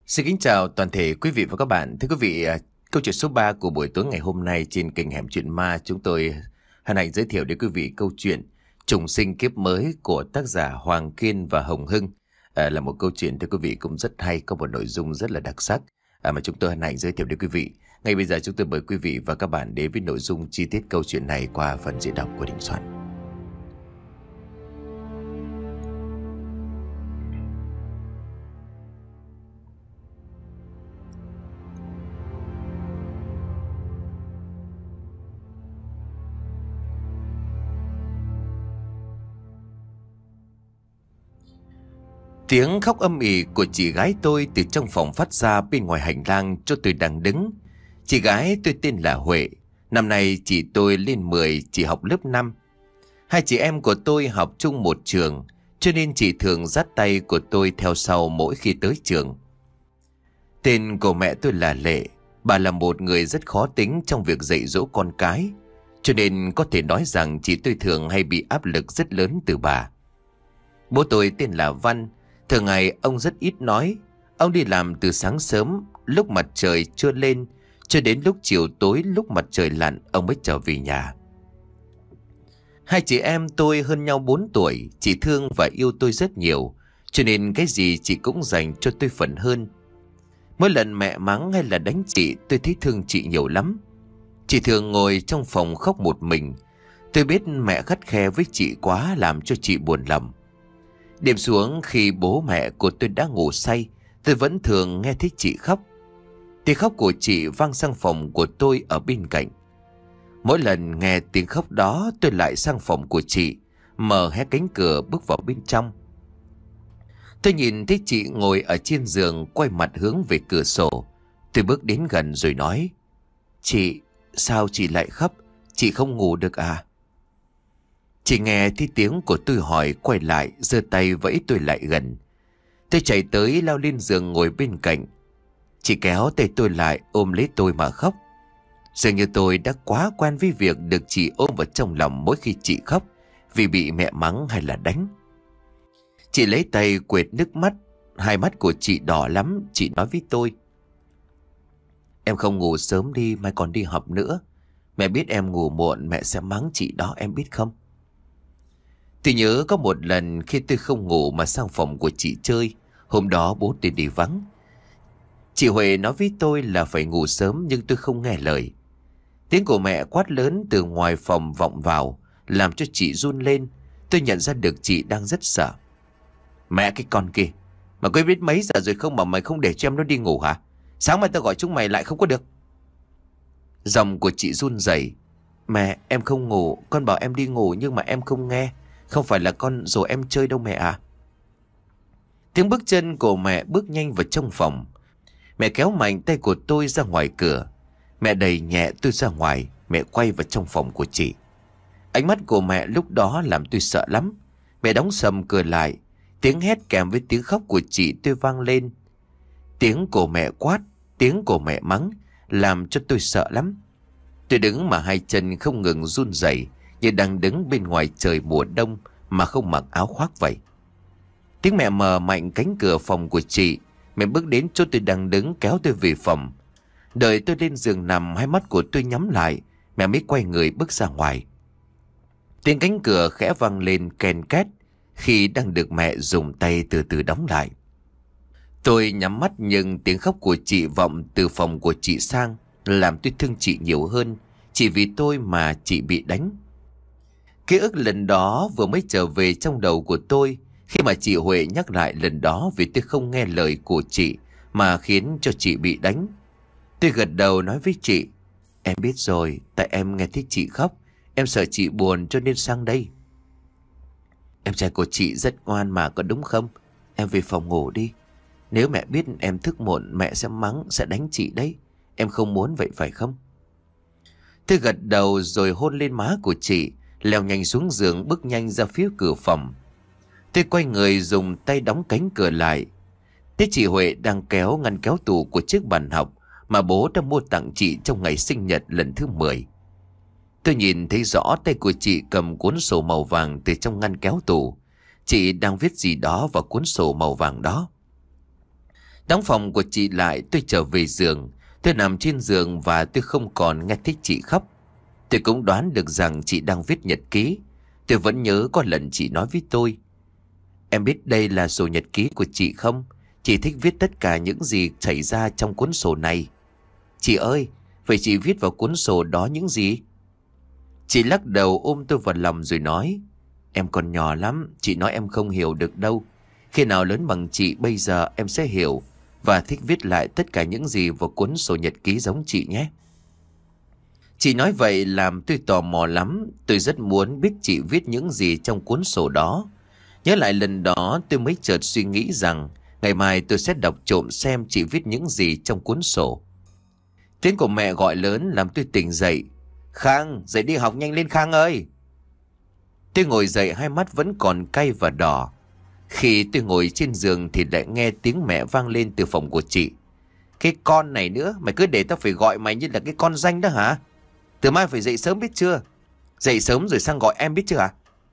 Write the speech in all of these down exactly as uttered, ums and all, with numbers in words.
Xin kính chào toàn thể quý vị và các bạn. Thưa quý vị, à, câu chuyện số ba của buổi tối ngày hôm nay trên kênh Hẻm Chuyện Ma, chúng tôi hân hạnh giới thiệu đến quý vị câu chuyện Trùng sinh kiếp mới của tác giả Hoàng Kiên và Hồng Hưng. À, là một câu chuyện thưa quý vị cũng rất hay, có một nội dung rất là đặc sắc à, mà chúng tôi hân hạnh giới thiệu đến quý vị. Ngay bây giờ chúng tôi mời quý vị và các bạn đến với nội dung chi tiết câu chuyện này qua phần diễn đọc của Đình Soạn. Tiếng khóc âm ỉ của chị gái tôi từ trong phòng phát ra bên ngoài hành lang cho tôi đang đứng. Chị gái tôi tên là Huệ. Năm nay chị tôi lên mười, chị học lớp năm. Hai chị em của tôi học chung một trường, cho nên chị thường dắt tay của tôi theo sau mỗi khi tới trường. Tên của mẹ tôi là Lệ. Bà là một người rất khó tính trong việc dạy dỗ con cái, cho nên có thể nói rằng chị tôi thường hay bị áp lực rất lớn từ bà. Bố tôi tên là Văn. Thường ngày ông rất ít nói. Ông đi làm từ sáng sớm, lúc mặt trời chưa lên, cho đến lúc chiều tối, lúc mặt trời lặn ông mới trở về nhà. Hai chị em tôi hơn nhau bốn tuổi. Chị thương và yêu tôi rất nhiều, cho nên cái gì chị cũng dành cho tôi phần hơn. Mỗi lần mẹ mắng hay là đánh chị, tôi thấy thương chị nhiều lắm. Chị thường ngồi trong phòng khóc một mình. Tôi biết mẹ khắt khe với chị quá, làm cho chị buồn lòng. Đêm xuống khi bố mẹ của tôi đã ngủ say, tôi vẫn thường nghe thấy chị khóc. Tiếng khóc của chị vang sang phòng của tôi ở bên cạnh. Mỗi lần nghe tiếng khóc đó, tôi lại sang phòng của chị, mở hé cánh cửa bước vào bên trong. Tôi nhìn thấy chị ngồi ở trên giường, quay mặt hướng về cửa sổ. Tôi bước đến gần rồi nói: "Chị, sao chị lại khóc? Chị không ngủ được à?" Chị nghe thấy tiếng của tôi hỏi, quay lại, giơ tay vẫy tôi lại gần. Tôi chạy tới lao lên giường ngồi bên cạnh. Chị kéo tay tôi lại, ôm lấy tôi mà khóc. Dường như tôi đã quá quen với việc được chị ôm vào trong lòng mỗi khi chị khóc, vì bị mẹ mắng hay là đánh. Chị lấy tay quệt nước mắt. Hai mắt của chị đỏ lắm. Chị nói với tôi: "Em không ngủ sớm đi, mai còn đi học nữa. Mẹ biết em ngủ muộn, mẹ sẽ mắng chị đó, em biết không?" Tôi nhớ có một lần khi tôi không ngủ mà sang phòng của chị chơi. Hôm đó bố tôi đi vắng. Chị Huệ nói với tôi là phải ngủ sớm, nhưng tôi không nghe lời. Tiếng của mẹ quát lớn từ ngoài phòng vọng vào, làm cho chị run lên. Tôi nhận ra được chị đang rất sợ. "Mẹ cái con kia, mà cô biết mấy giờ rồi không mà mày không để cho em nó đi ngủ hả? Sáng mai tao gọi chúng mày lại không có được." Giọng của chị run rẩy: "Mẹ, em không ngủ, con bảo em đi ngủ nhưng mà em không nghe. Không phải là con rồi em chơi đâu mẹ à." Tiếng bước chân của mẹ bước nhanh vào trong phòng. Mẹ kéo mạnh tay của tôi ra ngoài cửa. Mẹ đẩy nhẹ tôi ra ngoài. Mẹ quay vào trong phòng của chị. Ánh mắt của mẹ lúc đó làm tôi sợ lắm. Mẹ đóng sầm cửa lại. Tiếng hét kèm với tiếng khóc của chị tôi vang lên. Tiếng của mẹ quát, tiếng của mẹ mắng, làm cho tôi sợ lắm. Tôi đứng mà hai chân không ngừng run rẩy, như đang đứng bên ngoài trời mùa đông mà không mặc áo khoác vậy. Tiếng mẹ mở mạnh cánh cửa phòng của chị. Mẹ bước đến chỗ tôi đang đứng, kéo tôi về phòng. Đợi tôi lên giường nằm, hai mắt của tôi nhắm lại, mẹ mới quay người bước ra ngoài. Tiếng cánh cửa khẽ vang lên ken két khi đang được mẹ dùng tay từ từ đóng lại. Tôi nhắm mắt nhưng tiếng khóc của chị vọng từ phòng của chị sang, làm tôi thương chị nhiều hơn. Chỉ vì tôi mà chị bị đánh. Ký ức lần đó vừa mới trở về trong đầu của tôi khi mà chị Huệ nhắc lại lần đó, vì tôi không nghe lời của chị mà khiến cho chị bị đánh. Tôi gật đầu nói với chị: "Em biết rồi, tại em nghe thấy chị khóc, em sợ chị buồn cho nên sang đây." "Em trai của chị rất ngoan mà, có đúng không? Em về phòng ngủ đi. Nếu mẹ biết em thức muộn, mẹ sẽ mắng, sẽ đánh chị đấy. Em không muốn vậy phải không?" Tôi gật đầu rồi hôn lên má của chị, leo nhanh xuống giường, bước nhanh ra phía cửa phòng. Tôi quay người dùng tay đóng cánh cửa lại. Thế chị Huệ đang kéo ngăn kéo tủ của chiếc bàn học mà bố đã mua tặng chị trong ngày sinh nhật lần thứ mười. Tôi nhìn thấy rõ tay của chị cầm cuốn sổ màu vàng từ trong ngăn kéo tủ. Chị đang viết gì đó vào cuốn sổ màu vàng đó. Đóng phòng của chị lại, tôi trở về giường. Tôi nằm trên giường và tôi không còn nghe thấy chị khóc. Tôi cũng đoán được rằng chị đang viết nhật ký. Tôi vẫn nhớ có lần chị nói với tôi: "Em biết đây là sổ nhật ký của chị không? Chị thích viết tất cả những gì xảy ra trong cuốn sổ này." "Chị ơi, vậy chị viết vào cuốn sổ đó những gì?" Chị lắc đầu ôm tôi vào lòng rồi nói: "Em còn nhỏ lắm, chị nói em không hiểu được đâu. Khi nào lớn bằng chị bây giờ em sẽ hiểu và thích viết lại tất cả những gì vào cuốn sổ nhật ký giống chị nhé." Chị nói vậy làm tôi tò mò lắm. Tôi rất muốn biết chị viết những gì trong cuốn sổ đó. Nhớ lại lần đó, tôi mới chợt suy nghĩ rằng ngày mai tôi sẽ đọc trộm xem chị viết những gì trong cuốn sổ. Tiếng của mẹ gọi lớn làm tôi tỉnh dậy. "Khang, dậy đi học nhanh lên Khang ơi!" Tôi ngồi dậy, hai mắt vẫn còn cay và đỏ. Khi tôi ngồi trên giường thì lại nghe tiếng mẹ vang lên từ phòng của chị. "Cái con này nữa, mày cứ để tao phải gọi mày như là cái con danh đó hả? Từ mai phải dậy sớm biết chưa? Dậy sớm rồi sang gọi em biết chưa hả?"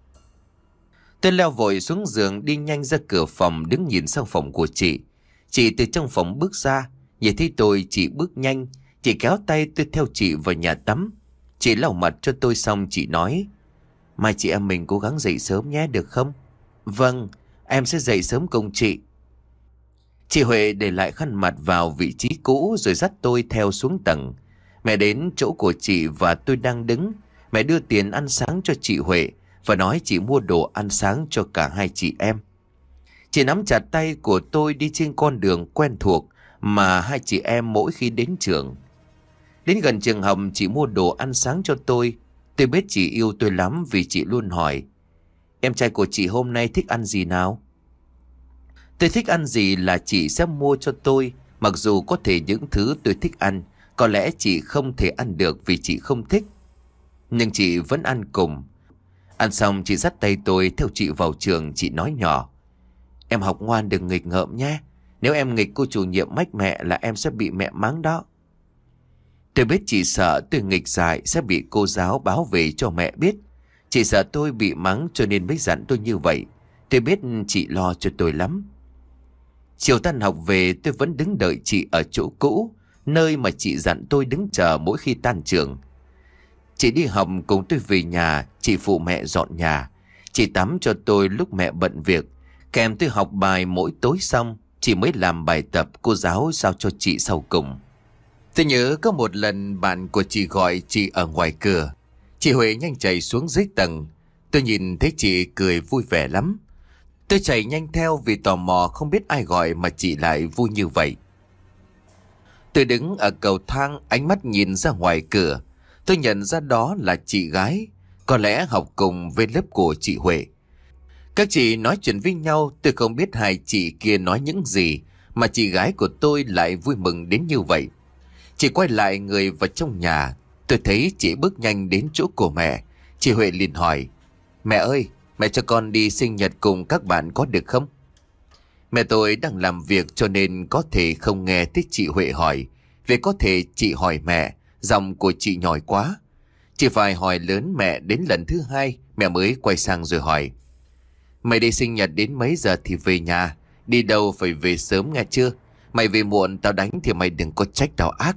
Tôi leo vội xuống giường, đi nhanh ra cửa phòng, đứng nhìn sang phòng của chị. Chị từ trong phòng bước ra, nhìn thấy tôi chị bước nhanh. Chị kéo tay tôi theo chị vào nhà tắm. Chị lau mặt cho tôi xong chị nói: "Mai chị em mình cố gắng dậy sớm nhé, được không?" "Vâng, em sẽ dậy sớm cùng chị." Chị Huệ để lại khăn mặt vào vị trí cũ rồi dắt tôi theo xuống tầng. Mẹ đến chỗ của chị và tôi đang đứng. Mẹ đưa tiền ăn sáng cho chị Huệ và nói chị mua đồ ăn sáng cho cả hai chị em. Chị nắm chặt tay của tôi đi trên con đường quen thuộc mà hai chị em mỗi khi đến trường. Đến gần trường học, chị mua đồ ăn sáng cho tôi. Tôi biết chị yêu tôi lắm vì chị luôn hỏi: "Em trai của chị hôm nay thích ăn gì nào?" Tôi thích ăn gì là chị sẽ mua cho tôi. Mặc dù có thể những thứ tôi thích ăn có lẽ chị không thể ăn được vì chị không thích, nhưng chị vẫn ăn cùng. Ăn xong chị dắt tay tôi theo chị vào trường. Chị nói nhỏ: "Em học ngoan, đừng nghịch ngợm nhé. Nếu em nghịch cô chủ nhiệm mách mẹ là em sẽ bị mẹ mắng đó." Tôi biết chị sợ tôi nghịch dại sẽ bị cô giáo báo về cho mẹ biết. Chị sợ tôi bị mắng cho nên mới dặn tôi như vậy. Tôi biết chị lo cho tôi lắm. Chiều tan học về, tôi vẫn đứng đợi chị ở chỗ cũ, nơi mà chị dặn tôi đứng chờ mỗi khi tan trường. Chị đi học cùng tôi về nhà. Chị phụ mẹ dọn nhà. Chị tắm cho tôi lúc mẹ bận việc. Kèm tôi học bài mỗi tối xong, chị mới làm bài tập cô giáo giao cho chị sau cùng. Tôi nhớ có một lần bạn của chị gọi chị ở ngoài cửa. Chị Huệ nhanh chạy xuống dưới tầng. Tôi nhìn thấy chị cười vui vẻ lắm. Tôi chạy nhanh theo vì tò mò không biết ai gọi mà chị lại vui như vậy. Tôi đứng ở cầu thang, ánh mắt nhìn ra ngoài cửa. Tôi nhận ra đó là chị gái, có lẽ học cùng với lớp của chị Huệ. Các chị nói chuyện với nhau, tôi không biết hai chị kia nói những gì mà chị gái của tôi lại vui mừng đến như vậy. Chị quay lại người vào trong nhà. Tôi thấy chị bước nhanh đến chỗ của mẹ. Chị Huệ liền hỏi: "Mẹ ơi, mẹ cho con đi sinh nhật cùng các bạn có được không?" Mẹ tôi đang làm việc cho nên có thể không nghe thấy chị Huệ hỏi. Vì có thể chị hỏi mẹ, giọng của chị nhỏ quá. Chị phải hỏi lớn mẹ đến lần thứ hai, mẹ mới quay sang rồi hỏi: "Mày đi sinh nhật đến mấy giờ thì về nhà? Đi đâu phải về sớm nghe chưa? Mày về muộn tao đánh thì mày đừng có trách tao ác."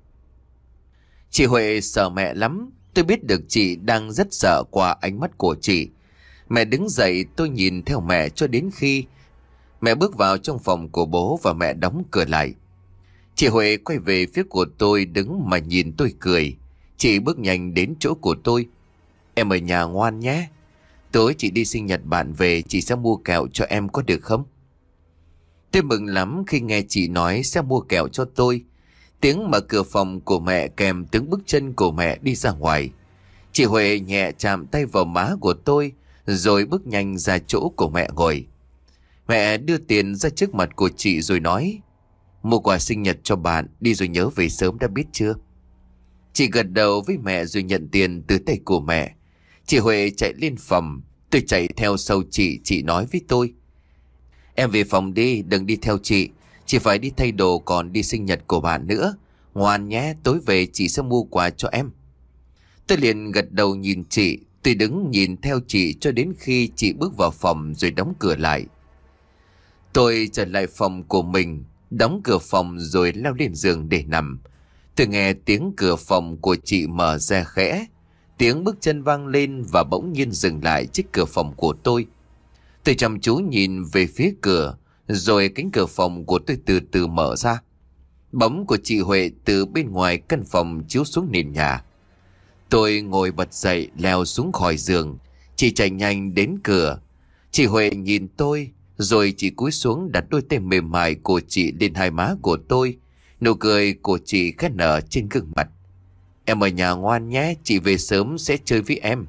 Chị Huệ sợ mẹ lắm. Tôi biết được chị đang rất sợ qua ánh mắt của chị. Mẹ đứng dậy, tôi nhìn theo mẹ cho đến khi mẹ bước vào trong phòng của bố và mẹ đóng cửa lại. Chị Huệ quay về phía của tôi đứng mà nhìn tôi cười. Chị bước nhanh đến chỗ của tôi: "Em ở nhà ngoan nhé. Tối chị đi sinh nhật bạn về, chị sẽ mua kẹo cho em có được không?" Tôi mừng lắm khi nghe chị nói sẽ mua kẹo cho tôi. Tiếng mở cửa phòng của mẹ kèm tiếng bước chân của mẹ đi ra ngoài. Chị Huệ nhẹ chạm tay vào má của tôi rồi bước nhanh ra chỗ của mẹ ngồi. Mẹ đưa tiền ra trước mặt của chị rồi nói: "Mua quà sinh nhật cho bạn, đi rồi nhớ về sớm đã biết chưa?" Chị gật đầu với mẹ rồi nhận tiền từ tay của mẹ. Chị Huệ chạy lên phòng. Tôi chạy theo sau chị. Chị nói với tôi: "Em về phòng đi, đừng đi theo chị. Chị phải đi thay đồ còn đi sinh nhật của bạn nữa. Ngoan nhé, tối về chị sẽ mua quà cho em." Tôi liền gật đầu nhìn chị. Tôi đứng nhìn theo chị cho đến khi chị bước vào phòng rồi đóng cửa lại. Tôi trở lại phòng của mình. đóng cửa phòng rồi leo lên giường để nằm. Tôi nghe tiếng cửa phòng của chị mở ra khẽ, tiếng bước chân vang lên và bỗng nhiên dừng lại trước cửa phòng của tôi. Tôi chăm chú nhìn về phía cửa, rồi cánh cửa phòng của tôi từ từ mở ra. Bóng của chị Huệ từ bên ngoài căn phòng chiếu xuống nền nhà. Tôi ngồi bật dậy leo xuống khỏi giường, chị chạy nhanh đến cửa. Chị Huệ nhìn tôi, rồi chị cúi xuống đặt đôi tay mềm mại của chị lên hai má của tôi. Nụ cười của chị khẽ nở trên gương mặt. Em ở nhà ngoan nhé, chị về sớm sẽ chơi với em.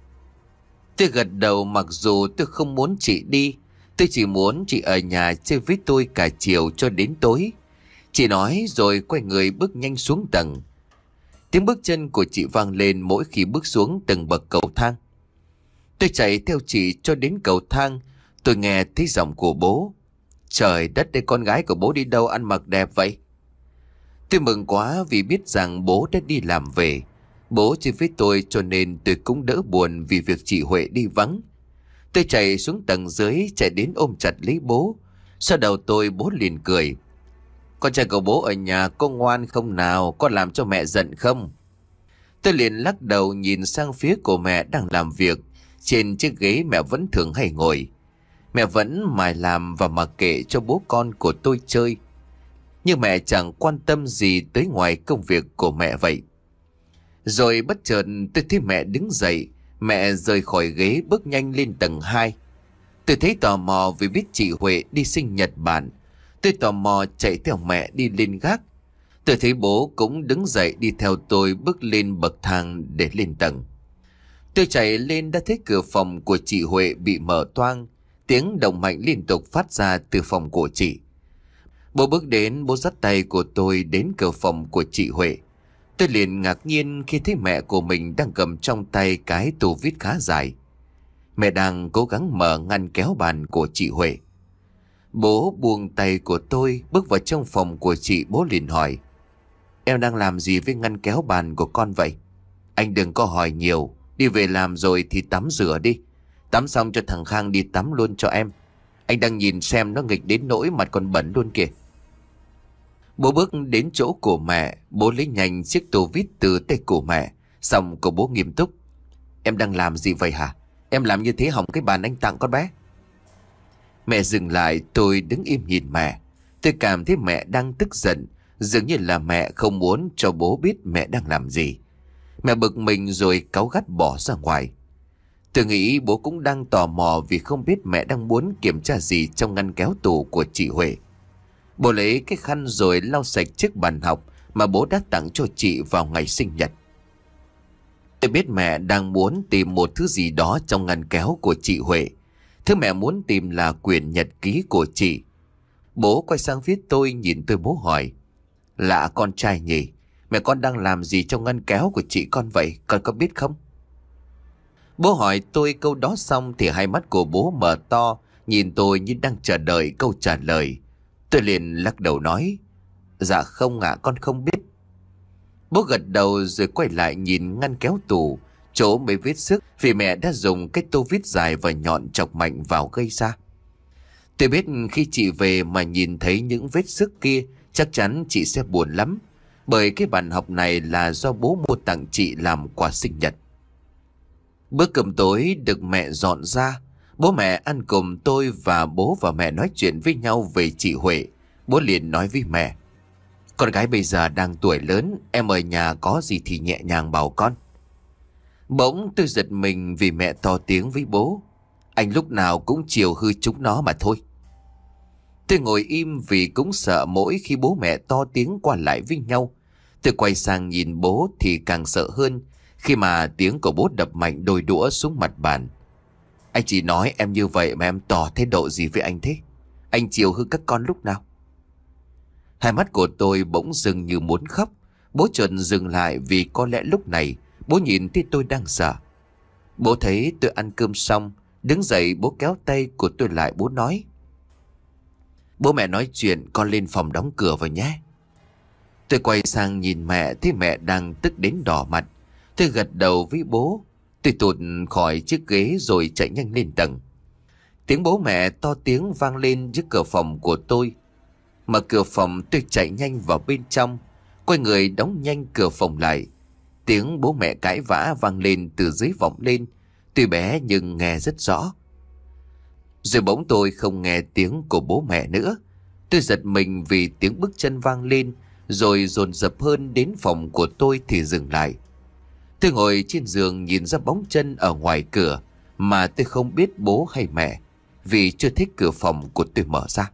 Tôi gật đầu mặc dù tôi không muốn chị đi. Tôi chỉ muốn chị ở nhà chơi với tôi cả chiều cho đến tối. Chị nói rồi quay người bước nhanh xuống tầng. Tiếng bước chân của chị vang lên mỗi khi bước xuống từng bậc cầu thang. Tôi chạy theo chị cho đến cầu thang. Tôi nghe thấy giọng của bố. Trời đất ơi, con gái của bố đi đâu ăn mặc đẹp vậy? Tôi mừng quá vì biết rằng bố đã đi làm về. Bố chơi với tôi cho nên tôi cũng đỡ buồn vì việc chị Huệ đi vắng. Tôi chạy xuống tầng dưới, chạy đến ôm chặt lấy bố. Sau đầu tôi bố liền cười. Con trai của bố ở nhà có ngoan không nào? Có làm cho mẹ giận không? Tôi liền lắc đầu nhìn sang phía của mẹ đang làm việc. Trên chiếc ghế mẹ vẫn thường hay ngồi. Mẹ vẫn mải làm và mặc kệ cho bố con của tôi chơi. Nhưng mẹ chẳng quan tâm gì tới ngoài công việc của mẹ vậy. Rồi bất chợt tôi thấy mẹ đứng dậy. Mẹ rời khỏi ghế bước nhanh lên tầng hai. Tôi thấy tò mò vì biết chị Huệ đi sinh Nhật Bản. Tôi tò mò chạy theo mẹ đi lên gác. Tôi thấy bố cũng đứng dậy đi theo tôi bước lên bậc thang để lên tầng. Tôi chạy lên đã thấy cửa phòng của chị Huệ bị mở toang. Tiếng động mạnh liên tục phát ra từ phòng của chị. Bố bước đến, bố dắt tay của tôi đến cửa phòng của chị Huệ. Tôi liền ngạc nhiên khi thấy mẹ của mình đang cầm trong tay cái tù vít khá dài. Mẹ đang cố gắng mở ngăn kéo bàn của chị Huệ. Bố buông tay của tôi bước vào trong phòng của chị. Bố liền hỏi: Em đang làm gì với ngăn kéo bàn của con vậy? Anh đừng có hỏi nhiều. Đi về làm rồi thì tắm rửa đi. Tắm xong cho thằng Khang đi tắm luôn cho em. Anh đang nhìn xem nó nghịch đến nỗi mặt còn bẩn luôn kìa. Bố bước đến chỗ của mẹ. Bố lấy nhanh chiếc tô vít từ tay của mẹ. Xong cậu bố nghiêm túc: Em đang làm gì vậy hả? Em làm như thế hỏng cái bàn anh tặng con bé. Mẹ dừng lại. Tôi đứng im nhìn mẹ. Tôi cảm thấy mẹ đang tức giận. Dường như là mẹ không muốn cho bố biết mẹ đang làm gì. Mẹ bực mình rồi cáu gắt bỏ ra ngoài. Tôi nghĩ bố cũng đang tò mò vì không biết mẹ đang muốn kiểm tra gì trong ngăn kéo tủ của chị Huệ. Bố lấy cái khăn rồi lau sạch chiếc bàn học mà bố đã tặng cho chị vào ngày sinh nhật. Tôi biết mẹ đang muốn tìm một thứ gì đó trong ngăn kéo của chị Huệ. Thứ mẹ muốn tìm là quyển nhật ký của chị. Bố quay sang phía tôi nhìn tôi, bố hỏi: Lạ con trai nhỉ? Mẹ con đang làm gì trong ngăn kéo của chị con vậy? Con có biết không? Bố hỏi tôi câu đó xong thì hai mắt của bố mở to, nhìn tôi như đang chờ đợi câu trả lời. Tôi liền lắc đầu nói: Dạ không ạ, con không biết. Bố gật đầu rồi quay lại nhìn ngăn kéo tủ, chỗ mấy vết xước vì mẹ đã dùng cái tô vít dài và nhọn chọc mạnh vào gây ra. Tôi biết khi chị về mà nhìn thấy những vết xước kia, chắc chắn chị sẽ buồn lắm. Bởi cái bàn học này là do bố mua tặng chị làm quà sinh nhật. Bữa cơm tối được mẹ dọn ra. Bố mẹ ăn cùng tôi và bố và mẹ nói chuyện với nhau về chị Huệ. Bố liền nói với mẹ: Con gái bây giờ đang tuổi lớn, em ở nhà có gì thì nhẹ nhàng bảo con. Bỗng tôi giật mình vì mẹ to tiếng với bố: Anh lúc nào cũng chiều hư chúng nó mà thôi. Tôi ngồi im vì cũng sợ mỗi khi bố mẹ to tiếng qua lại với nhau. Tôi quay sang nhìn bố thì càng sợ hơn khi mà tiếng của bố đập mạnh đôi đũa xuống mặt bàn. Anh chỉ nói em như vậy mà em tỏ thái độ gì với anh thế? Anh chiều hư các con lúc nào? Hai mắt của tôi bỗng dưng như muốn khóc. Bố chợt dừng lại vì có lẽ lúc này bố nhìn thấy tôi đang sợ. Bố thấy tôi ăn cơm xong, đứng dậy bố kéo tay của tôi lại, bố nói: Bố mẹ nói chuyện, con lên phòng đóng cửa vào nhé. Tôi quay sang nhìn mẹ, thấy mẹ đang tức đến đỏ mặt. Tôi gật đầu với bố. Tôi tụt khỏi chiếc ghế rồi chạy nhanh lên tầng. Tiếng bố mẹ to tiếng vang lên trước cửa phòng của tôi. Mở cửa phòng, tôi chạy nhanh vào bên trong, quay người đóng nhanh cửa phòng lại. Tiếng bố mẹ cãi vã vang lên từ dưới vọng lên, tuy bé nhưng nghe rất rõ. Rồi bỗng tôi không nghe tiếng của bố mẹ nữa. Tôi giật mình vì tiếng bước chân vang lên, rồi dồn dập hơn đến phòng của tôi thì dừng lại. Tôi ngồi trên giường nhìn ra bóng chân ở ngoài cửa, mà tôi không biết bố hay mẹ, vì chưa thấy cửa phòng của tôi mở ra.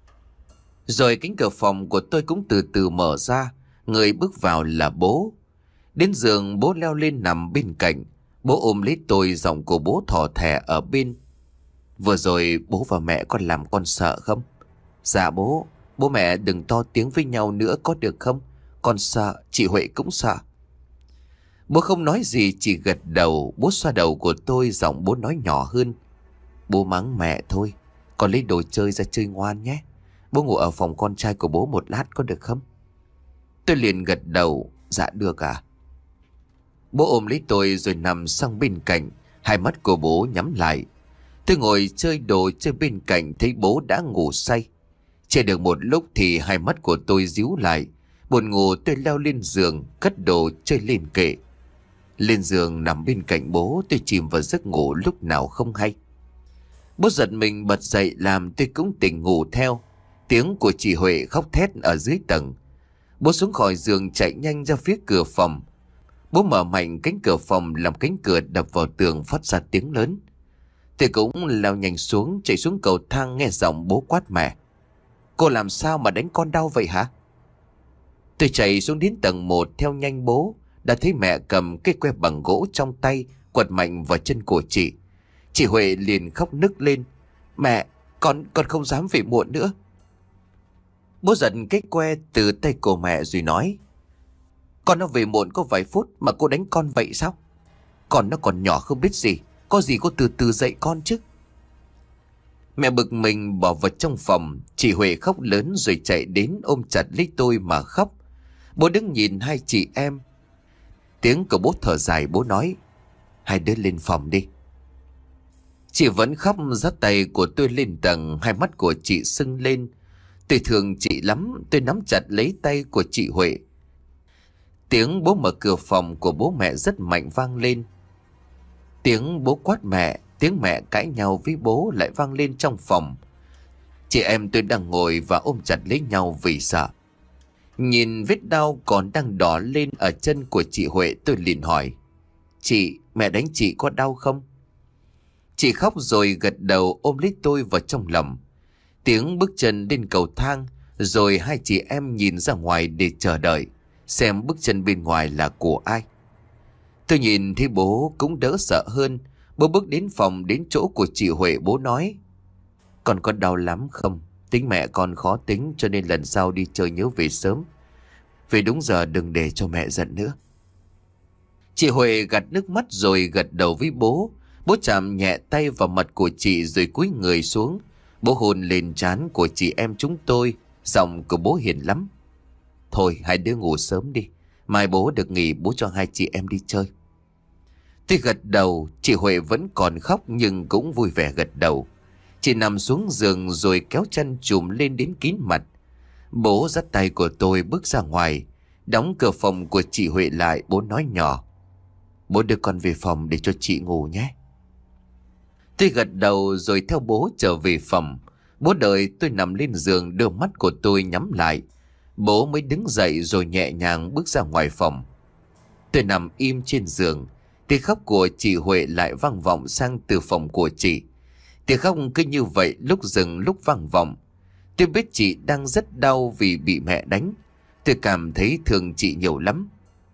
Rồi cánh cửa phòng của tôi cũng từ từ mở ra, người bước vào là bố. Đến giường bố leo lên nằm bên cạnh, bố ôm lấy tôi, giọng của bố thỏ thẻ ở bên. Vừa rồi bố và mẹ con làm con sợ không? Dạ bố, bố mẹ đừng to tiếng với nhau nữa có được không? Con sợ, chị Huệ cũng sợ. Bố không nói gì, chỉ gật đầu. Bố xoa đầu của tôi, giọng bố nói nhỏ hơn. Bố mắng mẹ thôi, con lấy đồ chơi ra chơi ngoan nhé. Bố ngủ ở phòng con trai của bố một lát có được không? Tôi liền gật đầu. Dạ được à. Bố ôm lấy tôi rồi nằm sang bên cạnh, hai mắt của bố nhắm lại. Tôi ngồi chơi đồ chơi bên cạnh, thấy bố đã ngủ say. Chơi được một lúc thì hai mắt của tôi díu lại. Buồn ngủ, tôi leo lên giường, cất đồ chơi lên kệ. Lên giường nằm bên cạnh bố, tôi chìm vào giấc ngủ lúc nào không hay. Bố giật mình bật dậy làm tôi cũng tỉnh ngủ theo. Tiếng của chị Huệ khóc thét ở dưới tầng. Bố xuống khỏi giường chạy nhanh ra phía cửa phòng. Bố mở mạnh cánh cửa phòng, làm cánh cửa đập vào tường phát ra tiếng lớn. Tôi cũng leo nhanh xuống, chạy xuống cầu thang, nghe giọng bố quát mẹ. Cô làm sao mà đánh con đau vậy hả? Tôi chạy xuống đến tầng một theo nhanh bố, đã thấy mẹ cầm cái que bằng gỗ trong tay quật mạnh vào chân của chị. Chị Huệ liền khóc nức lên. Mẹ, con con không dám về muộn nữa. Bố giật cái que từ tay của mẹ rồi nói. Con nó về muộn có vài phút mà cô đánh con vậy sao? Con nó còn nhỏ không biết gì, có gì cô từ từ dạy con chứ. Mẹ bực mình bỏ vào trong phòng. Chị Huệ khóc lớn rồi chạy đến ôm chặt lấy tôi mà khóc. Bố đứng nhìn hai chị em. Tiếng của bố thở dài, bố nói. Hai đứa lên phòng đi. Chị vẫn khóc dắt tay của tôi lên tầng. Hai mắt của chị sưng lên. Tôi thương chị lắm. Tôi nắm chặt lấy tay của chị Huệ. Tiếng bố mở cửa phòng của bố mẹ rất mạnh vang lên. Tiếng bố quát mẹ, tiếng mẹ cãi nhau với bố lại vang lên trong phòng. Chị em tôi đang ngồi và ôm chặt lấy nhau vì sợ. Nhìn vết đau còn đang đỏ lên ở chân của chị Huệ, tôi liền hỏi. Chị, mẹ đánh chị có đau không? Chị khóc rồi gật đầu ôm lấy tôi vào trong lòng. Tiếng bước chân lên cầu thang, rồi hai chị em nhìn ra ngoài để chờ đợi, xem bước chân bên ngoài là của ai. Tôi nhìn thấy bố cũng đỡ sợ hơn. Bố bước đến phòng, đến chỗ của chị Huệ, bố nói. Con có đau lắm không? Tính mẹ con khó tính, cho nên lần sau đi chơi nhớ về sớm. Về đúng giờ, đừng để cho mẹ giận nữa. Chị Huệ gạt nước mắt rồi gật đầu với bố. Bố chạm nhẹ tay vào mặt của chị rồi cúi người xuống. Bố hôn lên trán của chị em chúng tôi. Giọng của bố hiền lắm. Thôi hai đứa ngủ sớm đi, mai bố được nghỉ, bố cho hai chị em đi chơi. Tôi gật đầu. Chị Huệ vẫn còn khóc nhưng cũng vui vẻ gật đầu. Chị nằm xuống giường rồi kéo chân chùm lên đến kín mặt. Bố dắt tay của tôi bước ra ngoài, đóng cửa phòng của chị Huệ lại. Bố nói nhỏ. Bố đưa con về phòng để cho chị ngủ nhé. Tôi gật đầu rồi theo bố trở về phòng. Bố đợi tôi nằm lên giường, đôi mắt của tôi nhắm lại. Bố mới đứng dậy rồi nhẹ nhàng bước ra ngoài phòng. Tôi nằm im trên giường. Tiếng khóc của chị Huệ lại vang vọng sang từ phòng của chị. Tiếng khóc cứ như vậy, lúc dừng lúc vang vọng. Tôi biết chị đang rất đau vì bị mẹ đánh. Tôi cảm thấy thương chị nhiều lắm.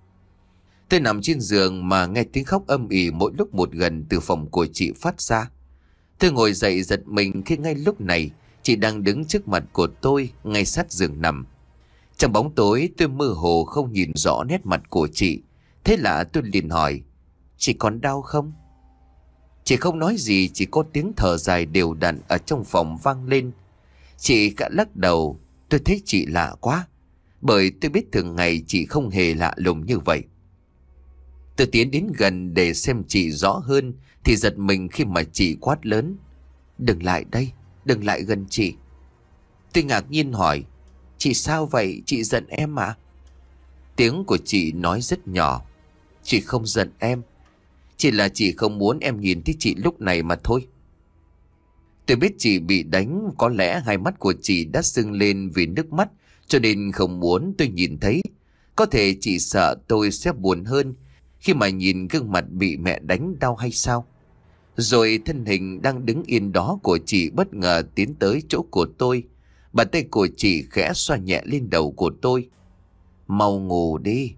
Tôi nằm trên giường mà nghe tiếng khóc âm ỉ mỗi lúc một gần từ phòng của chị phát ra. Tôi ngồi dậy giật mình khi ngay lúc này chị đang đứng trước mặt của tôi, ngay sát giường nằm. Trong bóng tối tôi mơ hồ không nhìn rõ nét mặt của chị. Thế là tôi liền hỏi. Chị còn đau không? Chị không nói gì, chỉ có tiếng thở dài đều đặn ở trong phòng vang lên. Chị cả lắc đầu. Tôi thấy chị lạ quá, bởi tôi biết thường ngày chị không hề lạ lùng như vậy. Tôi tiến đến gần để xem chị rõ hơn thì giật mình khi mà chị quát lớn. Đừng lại đây, đừng lại gần chị. Tôi ngạc nhiên hỏi. Chị sao vậy? Chị giận em à? Tiếng của chị nói rất nhỏ. Chị không giận em. Chỉ là chị không muốn em nhìn thấy chị lúc này mà thôi. Tôi biết chị bị đánh, có lẽ hai mắt của chị đã sưng lên vì nước mắt, cho nên không muốn tôi nhìn thấy. Có thể chị sợ tôi sẽ buồn hơn khi mà nhìn gương mặt bị mẹ đánh đau hay sao? Rồi thân hình đang đứng yên đó của chị bất ngờ tiến tới chỗ của tôi. Bàn tay của chị khẽ xoa nhẹ lên đầu của tôi. Mau ngủ đi.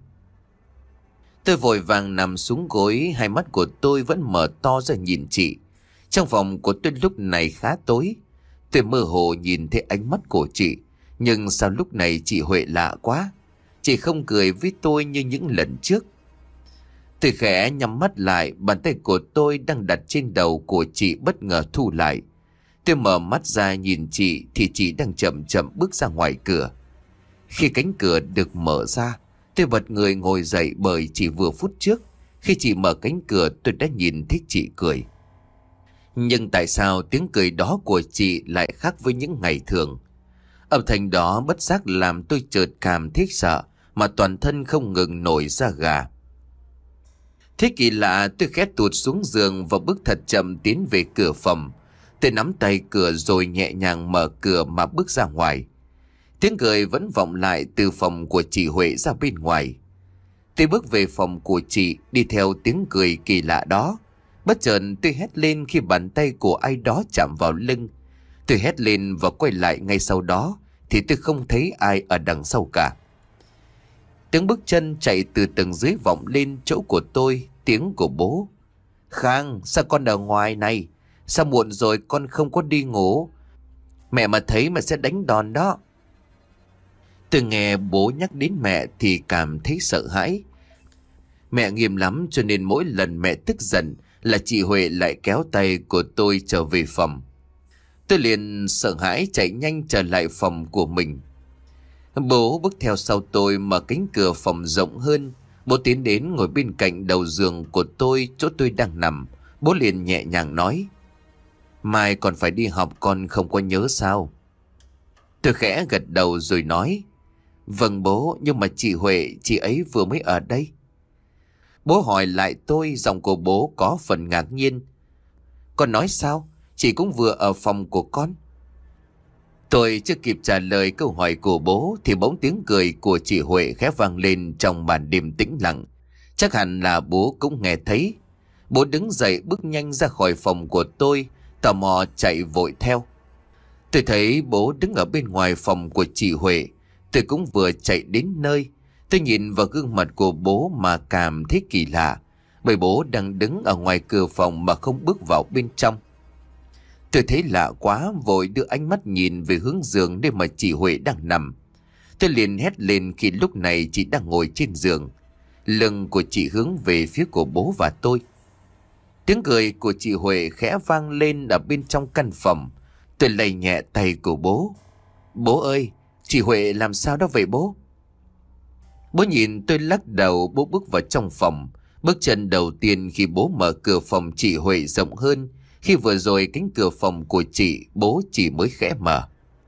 Tôi vội vàng nằm xuống gối, hai mắt của tôi vẫn mở to ra nhìn chị. Trong phòng của tôi lúc này khá tối. Tôi mơ hồ nhìn thấy ánh mắt của chị. Nhưng sao lúc này chị Huệ lạ quá. Chị không cười với tôi như những lần trước. Tôi khẽ nhắm mắt lại, bàn tay của tôi đang đặt trên đầu của chị bất ngờ thu lại. Tôi mở mắt ra nhìn chị thì chị đang chậm chậm bước ra ngoài cửa. Khi cánh cửa được mở ra, tôi bật người ngồi dậy bởi chỉ vừa phút trước, khi chị mở cánh cửa tôi đã nhìn thấy chị cười. Nhưng tại sao tiếng cười đó của chị lại khác với những ngày thường? Âm thanh đó bất giác làm tôi chợt cảm thấy sợ, mà toàn thân không ngừng nổi da gà. Thế kỳ lạ, tôi khẽ tụt xuống giường và bước thật chậm tiến về cửa phòng. Tôi nắm tay cửa rồi nhẹ nhàng mở cửa mà bước ra ngoài. Tiếng cười vẫn vọng lại từ phòng của chị Huệ ra bên ngoài. Tôi bước về phòng của chị đi theo tiếng cười kỳ lạ đó. Bất chợt tôi hét lên khi bàn tay của ai đó chạm vào lưng. Tôi hét lên và quay lại ngay sau đó thì tôi không thấy ai ở đằng sau cả. Tiếng bước chân chạy từ tầng dưới vọng lên chỗ của tôi, tiếng của bố. Khang, sao con ở ngoài này? Sao muộn rồi con không có đi ngủ? Mẹ mà thấy mà sẽ đánh đòn đó. Tôi nghe bố nhắc đến mẹ thì cảm thấy sợ hãi. Mẹ nghiêm lắm, cho nên mỗi lần mẹ tức giận là chị Huệ lại kéo tay của tôi trở về phòng. Tôi liền sợ hãi chạy nhanh trở lại phòng của mình. Bố bước theo sau tôi, mở cánh cửa phòng rộng hơn. Bố tiến đến ngồi bên cạnh đầu giường của tôi, chỗ tôi đang nằm. Bố liền nhẹ nhàng nói: Mai còn phải đi học, con không có nhớ sao? Tôi khẽ gật đầu rồi nói: Vâng bố, nhưng mà chị Huệ, chị ấy vừa mới ở đây. Bố hỏi lại tôi, giọng của bố có phần ngạc nhiên. Con nói sao? Chị cũng vừa ở phòng của con. Tôi chưa kịp trả lời câu hỏi của bố thì bỗng tiếng cười của chị Huệ khẽ vang lên trong màn đêm tĩnh lặng. Chắc hẳn là bố cũng nghe thấy. Bố đứng dậy bước nhanh ra khỏi phòng của tôi, tò mò chạy vội theo. Tôi thấy bố đứng ở bên ngoài phòng của chị Huệ. Tôi cũng vừa chạy đến nơi. Tôi nhìn vào gương mặt của bố mà cảm thấy kỳ lạ, bởi bố đang đứng ở ngoài cửa phòng mà không bước vào bên trong. Tôi thấy lạ quá, vội đưa ánh mắt nhìn về hướng giường nơi mà chị Huệ đang nằm. Tôi liền hét lên khi lúc này chị đang ngồi trên giường. Lưng của chị hướng về phía của bố và tôi. Tiếng cười của chị Huệ khẽ vang lên ở bên trong căn phòng. Tôi lay nhẹ tay của bố. Bố ơi, chị Huệ làm sao đó vậy bố? Bố nhìn tôi lắc đầu, bố bước vào trong phòng. Bước chân đầu tiên khi bố mở cửa phòng chị Huệ rộng hơn. Khi vừa rồi cánh cửa phòng của chị, bố chỉ mới khẽ mở.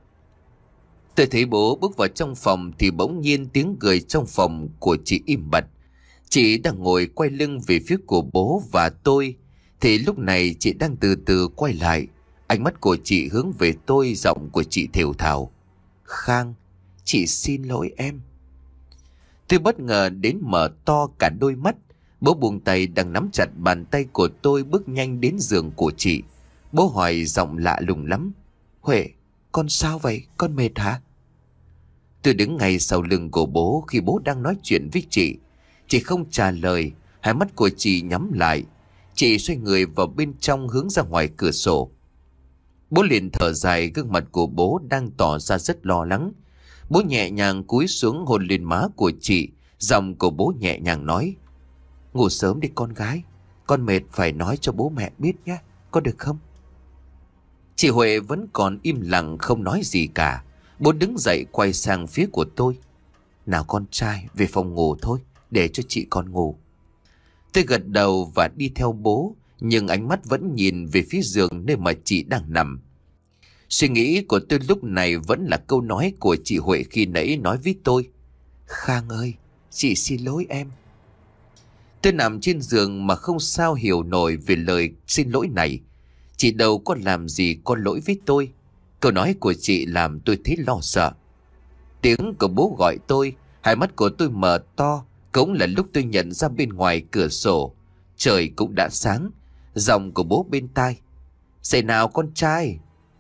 Tôi thấy bố bước vào trong phòng thì bỗng nhiên tiếng cười trong phòng của chị im bặt. Chị đang ngồi quay lưng về phía của bố và tôi. Thì lúc này chị đang từ từ quay lại. Ánh mắt của chị hướng về tôi, giọng của chị thều thào: Khang, chị xin lỗi em. Tôi bất ngờ đến mở to cả đôi mắt. Bố buông tay đang nắm chặt bàn tay của tôi, bước nhanh đến giường của chị. Bố hỏi giọng lạ lùng lắm: Huệ, con sao vậy? Con mệt hả? Tôi đứng ngay sau lưng của bố khi bố đang nói chuyện với chị. Chị không trả lời, hai mắt của chị nhắm lại. Chị xoay người vào bên trong hướng ra ngoài cửa sổ. Bố liền thở dài, gương mặt của bố đang tỏ ra rất lo lắng. Bố nhẹ nhàng cúi xuống hôn lên má của chị. Giọng của bố nhẹ nhàng nói: Ngủ sớm đi con gái, con mệt phải nói cho bố mẹ biết nhé, có được không? Chị Huệ vẫn còn im lặng không nói gì cả. Bố đứng dậy quay sang phía của tôi: Nào con trai, về phòng ngủ thôi, để cho chị con ngủ. Tôi gật đầu và đi theo bố, nhưng ánh mắt vẫn nhìn về phía giường nơi mà chị đang nằm. Suy nghĩ của tôi lúc này vẫn là câu nói của chị Huệ khi nãy nói với tôi. Khang ơi, chị xin lỗi em. Tôi nằm trên giường mà không sao hiểu nổi về lời xin lỗi này. Chị đâu có làm gì có lỗi với tôi. Câu nói của chị làm tôi thấy lo sợ. Tiếng của bố gọi tôi, hai mắt của tôi mở to. Cũng là lúc tôi nhận ra bên ngoài cửa sổ trời cũng đã sáng. Giọng của bố bên tai. Dậy nào con trai.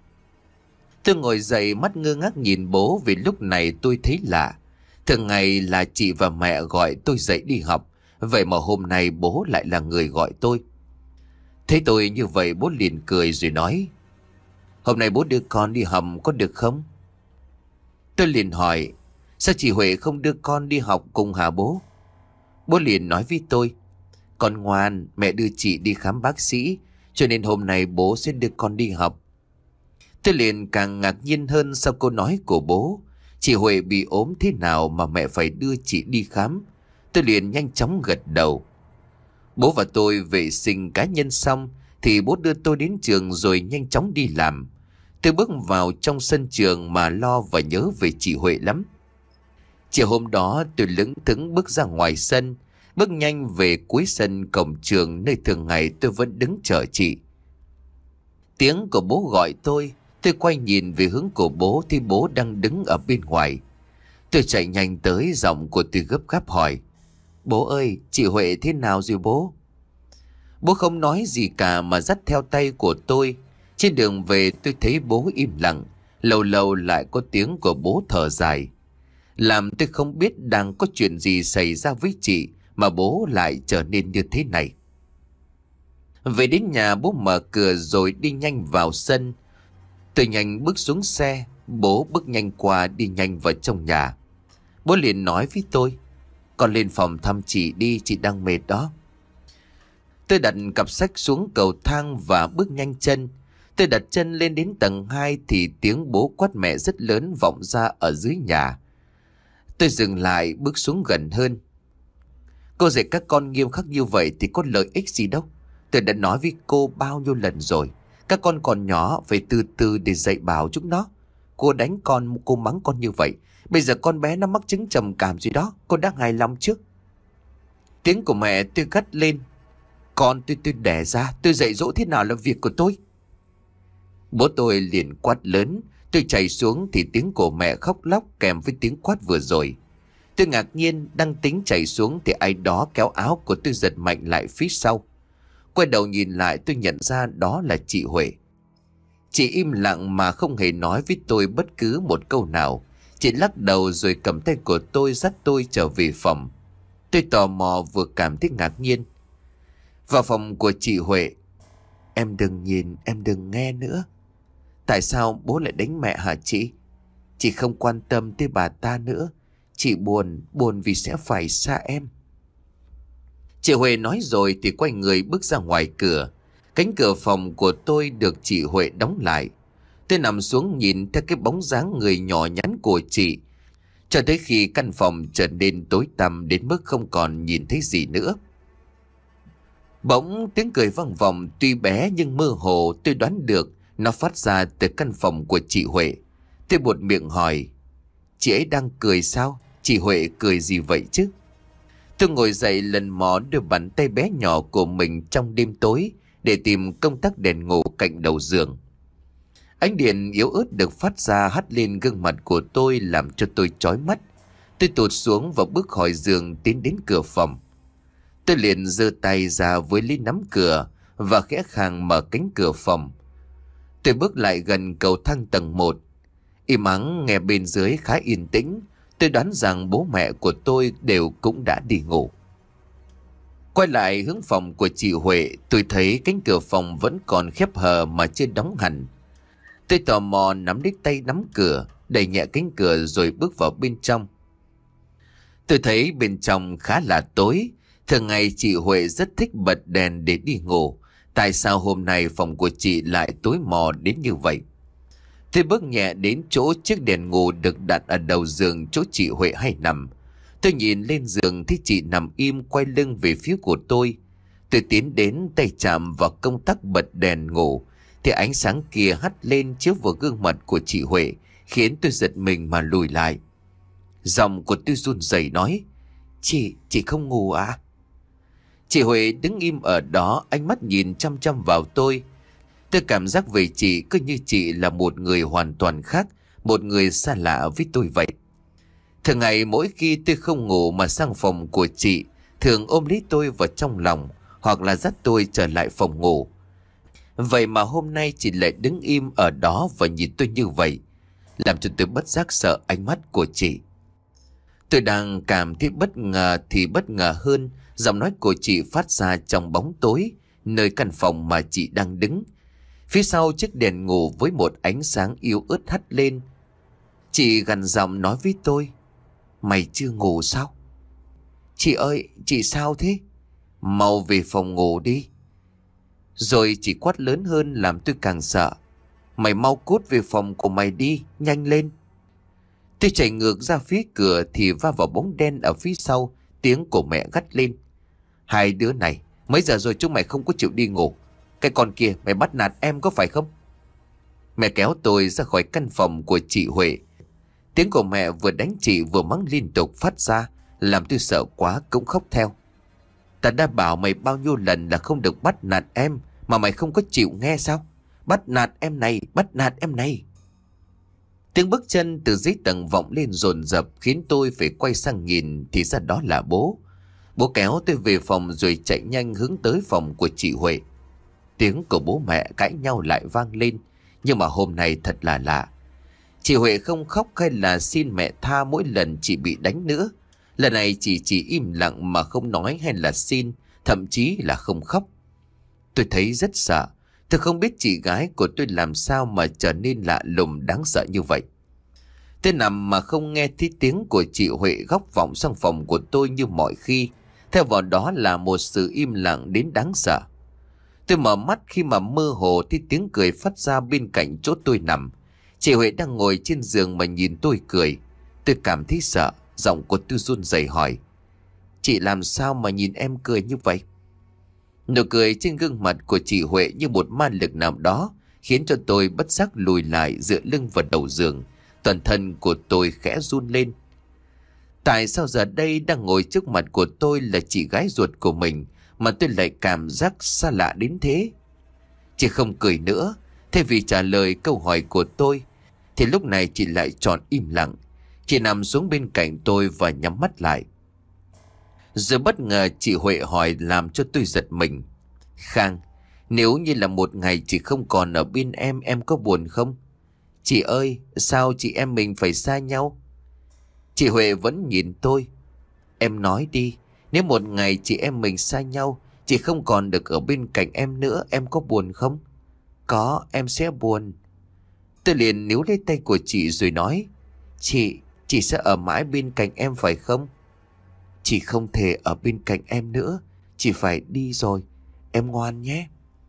Tôi ngồi dậy, mắt ngơ ngác nhìn bố, vì lúc này tôi thấy lạ. Thường ngày là chị và mẹ gọi tôi dậy đi học, vậy mà hôm nay bố lại là người gọi tôi. Thấy tôi như vậy, bố liền cười rồi nói. Hôm nay bố đưa con đi học có được không? Tôi liền hỏi. Sao chị Huệ không đưa con đi học cùng hả bố? Bố liền nói với tôi. Con ngoan, mẹ đưa chị đi khám bác sĩ, cho nên hôm nay bố sẽ đưa con đi học. Tôi liền càng ngạc nhiên hơn sau câu nói của bố. Chị Huệ bị ốm thế nào mà mẹ phải đưa chị đi khám? Tôi liền nhanh chóng gật đầu. Bố và tôi vệ sinh cá nhân xong thì bố đưa tôi đến trường rồi nhanh chóng đi làm. Tôi bước vào trong sân trường mà lo và nhớ về chị Huệ lắm. Chiều hôm đó tôi lững thững bước ra ngoài sân, bước nhanh về cuối sân cổng trường nơi thường ngày tôi vẫn đứng chờ chị. Tiếng của bố gọi tôi. Tôi quay nhìn về hướng của bố thì bố đang đứng ở bên ngoài. Tôi chạy nhanh tới, giọng của tôi gấp gáp hỏi. Bố ơi, chị Huệ thế nào rồi bố? Bố không nói gì cả mà dắt theo tay của tôi. Trên đường về tôi thấy bố im lặng. Lâu lâu lại có tiếng của bố thở dài. Làm tôi không biết đang có chuyện gì xảy ra với chị mà bố lại trở nên như thế này. Về đến nhà, bố mở cửa rồi đi nhanh vào sân. Tôi nhanh bước xuống xe, bố bước nhanh qua đi nhanh vào trong nhà. Bố liền nói với tôi. Con lên phòng thăm chị đi, chị đang mệt đó. Tôi đặt cặp sách xuống cầu thang và bước nhanh chân. Tôi đặt chân lên đến tầng hai thì tiếng bố quát mẹ rất lớn vọng ra ở dưới nhà. Tôi dừng lại, bước xuống gần hơn. Cô dạy các con nghiêm khắc như vậy thì có lợi ích gì đâu. Tôi đã nói với cô bao nhiêu lần rồi. Các con còn nhỏ, phải từ từ để dạy bảo chúng nó. Cô đánh con, cô mắng con như vậy. Bây giờ con bé nó mắc chứng trầm cảm gì đó, cô đang hài lòng chứ? Tiếng của mẹ tôi gắt lên. Con tôi tôi đẻ ra, tôi dạy dỗ thế nào là việc của tôi. Bố tôi liền quát lớn. Tôi chạy xuống thì tiếng của mẹ khóc lóc kèm với tiếng quát vừa rồi. Tôi ngạc nhiên, đang tính chạy xuống thì ai đó kéo áo của tôi giật mạnh lại phía sau. Quay đầu nhìn lại, tôi nhận ra đó là chị Huệ. Chị im lặng mà không hề nói với tôi bất cứ một câu nào. Chị lắc đầu rồi cầm tay của tôi dắt tôi trở về phòng. Tôi tò mò vừa cảm thấy ngạc nhiên. Vào phòng của chị Huệ. Em đừng nhìn, em đừng nghe nữa. Tại sao bố lại đánh mẹ hả chị? Chị không quan tâm tới bà ta nữa. Chị buồn, buồn vì sẽ phải xa em. Chị Huệ nói rồi thì quay người bước ra ngoài cửa. Cánh cửa phòng của tôi được chị Huệ đóng lại. Tôi nằm xuống nhìn theo cái bóng dáng người nhỏ nhắn của chị, cho tới khi căn phòng trở nên tối tăm đến mức không còn nhìn thấy gì nữa. Bỗng tiếng cười vang vọng, tuy bé nhưng mơ hồ. Tôi đoán được nó phát ra từ căn phòng của chị Huệ. Tôi buột miệng hỏi. Chị ấy đang cười sao? Chị Huệ cười gì vậy chứ? Tôi ngồi dậy lần mò đưa bàn tay bé nhỏ của mình trong đêm tối để tìm công tắc đèn ngủ cạnh đầu giường. Ánh điện yếu ớt được phát ra hắt lên gương mặt của tôi làm cho tôi chói mắt. Tôi tụt xuống và bước khỏi giường tiến đến cửa phòng. Tôi liền giơ tay ra với lấy nắm cửa và khẽ khàng mở cánh cửa phòng. Tôi bước lại gần cầu thang tầng một. Im ắng nghe bên dưới khá yên tĩnh. Tôi đoán rằng bố mẹ của tôi đều cũng đã đi ngủ. Quay lại hướng phòng của chị Huệ, tôi thấy cánh cửa phòng vẫn còn khép hờ mà chưa đóng hẳn. Tôi tò mò nắm lấy tay nắm cửa, đẩy nhẹ cánh cửa rồi bước vào bên trong. Tôi thấy bên trong khá là tối. Thường ngày chị Huệ rất thích bật đèn để đi ngủ. Tại sao hôm nay phòng của chị lại tối mò đến như vậy? Tôi bước nhẹ đến chỗ chiếc đèn ngủ được đặt ở đầu giường chỗ chị Huệ hay nằm. Tôi nhìn lên giường thấy chị nằm im quay lưng về phía của tôi. Tôi tiến đến tay chạm vào công tắc bật đèn ngủ thì ánh sáng kia hắt lên chiếu vào gương mặt của chị Huệ, khiến tôi giật mình mà lùi lại. Giọng của tôi run rẩy nói: Chị, chị không ngủ à? Chị Huệ đứng im ở đó, ánh mắt nhìn chăm chăm vào tôi. Tôi cảm giác về chị cứ như chị là một người hoàn toàn khác, một người xa lạ với tôi vậy. Thường ngày mỗi khi tôi không ngủ mà sang phòng của chị, thường ôm lấy tôi vào trong lòng, hoặc là dắt tôi trở lại phòng ngủ. Vậy mà hôm nay chị lại đứng im ở đó và nhìn tôi như vậy, làm cho tôi bất giác sợ ánh mắt của chị. Tôi đang cảm thấy bất ngờ thì bất ngờ hơn, giọng nói của chị phát ra trong bóng tối, nơi căn phòng mà chị đang đứng. Phía sau chiếc đèn ngủ với một ánh sáng yếu ớt hắt lên. Chị gằn giọng nói với tôi: Mày chưa ngủ sao? Chị ơi, chị sao thế? Mau về phòng ngủ đi. Rồi chị quát lớn hơn làm tôi càng sợ: Mày mau cút về phòng của mày đi, nhanh lên. Tôi chạy ngược ra phía cửa thì va vào bóng đen ở phía sau, tiếng của mẹ gắt lên: Hai đứa này, mấy giờ rồi chúng mày không có chịu đi ngủ? Cái con kia mày bắt nạt em có phải không? Mẹ kéo tôi ra khỏi căn phòng của chị Huệ. Tiếng của mẹ vừa đánh chị vừa mắng liên tục phát ra, làm tôi sợ quá cũng khóc theo. Ta đã bảo mày bao nhiêu lần là không được bắt nạt em, mà mày không có chịu nghe sao? Bắt nạt em này, bắt nạt em này. Tiếng bước chân từ dưới tầng vọng lên dồn dập, khiến tôi phải quay sang nhìn thì ra đó là bố. Bố kéo tôi về phòng rồi chạy nhanh hướng tới phòng của chị Huệ. Tiếng của bố mẹ cãi nhau lại vang lên, nhưng mà hôm nay thật là lạ. Chị Huệ không khóc hay là xin mẹ tha mỗi lần chị bị đánh nữa. Lần này chị chỉ im lặng mà không nói hay là xin, thậm chí là không khóc. Tôi thấy rất sợ. Tôi không biết chị gái của tôi làm sao mà trở nên lạ lùng đáng sợ như vậy. Tôi nằm mà không nghe thấy tiếng của chị Huệ góc vọng sang phòng của tôi như mọi khi. Theo vào đó là một sự im lặng đến đáng sợ. Tôi mở mắt khi mà mơ hồ thấy tiếng cười phát ra bên cạnh chỗ tôi nằm. Chị Huệ đang ngồi trên giường mà nhìn tôi cười. Tôi cảm thấy sợ, giọng của tôi run rẩy hỏi: Chị làm sao mà nhìn em cười như vậy? Nụ cười trên gương mặt của chị Huệ như một ma lực nào đó khiến cho tôi bất giác lùi lại dựa lưng vào đầu giường. Toàn thân của tôi khẽ run lên. Tại sao giờ đây đang ngồi trước mặt của tôi là chị gái ruột của mình mà tôi lại cảm giác xa lạ đến thế? Chị không cười nữa. Thay vì trả lời câu hỏi của tôi thì lúc này chị lại chọn im lặng. Chị nằm xuống bên cạnh tôi và nhắm mắt lại. Rồi bất ngờ chị Huệ hỏi làm cho tôi giật mình: Khang, nếu như là một ngày chị không còn ở bên em, em có buồn không? Chị ơi, sao chị em mình phải xa nhau? Chị Huệ vẫn nhìn tôi: Em nói đi, nếu một ngày chị em mình xa nhau, chị không còn được ở bên cạnh em nữa, em có buồn không? Có, em sẽ buồn. Tôi liền níu lấy tay của chị rồi nói: Chị, chị sẽ ở mãi bên cạnh em phải không? Chị không thể ở bên cạnh em nữa, chị phải đi rồi, em ngoan nhé.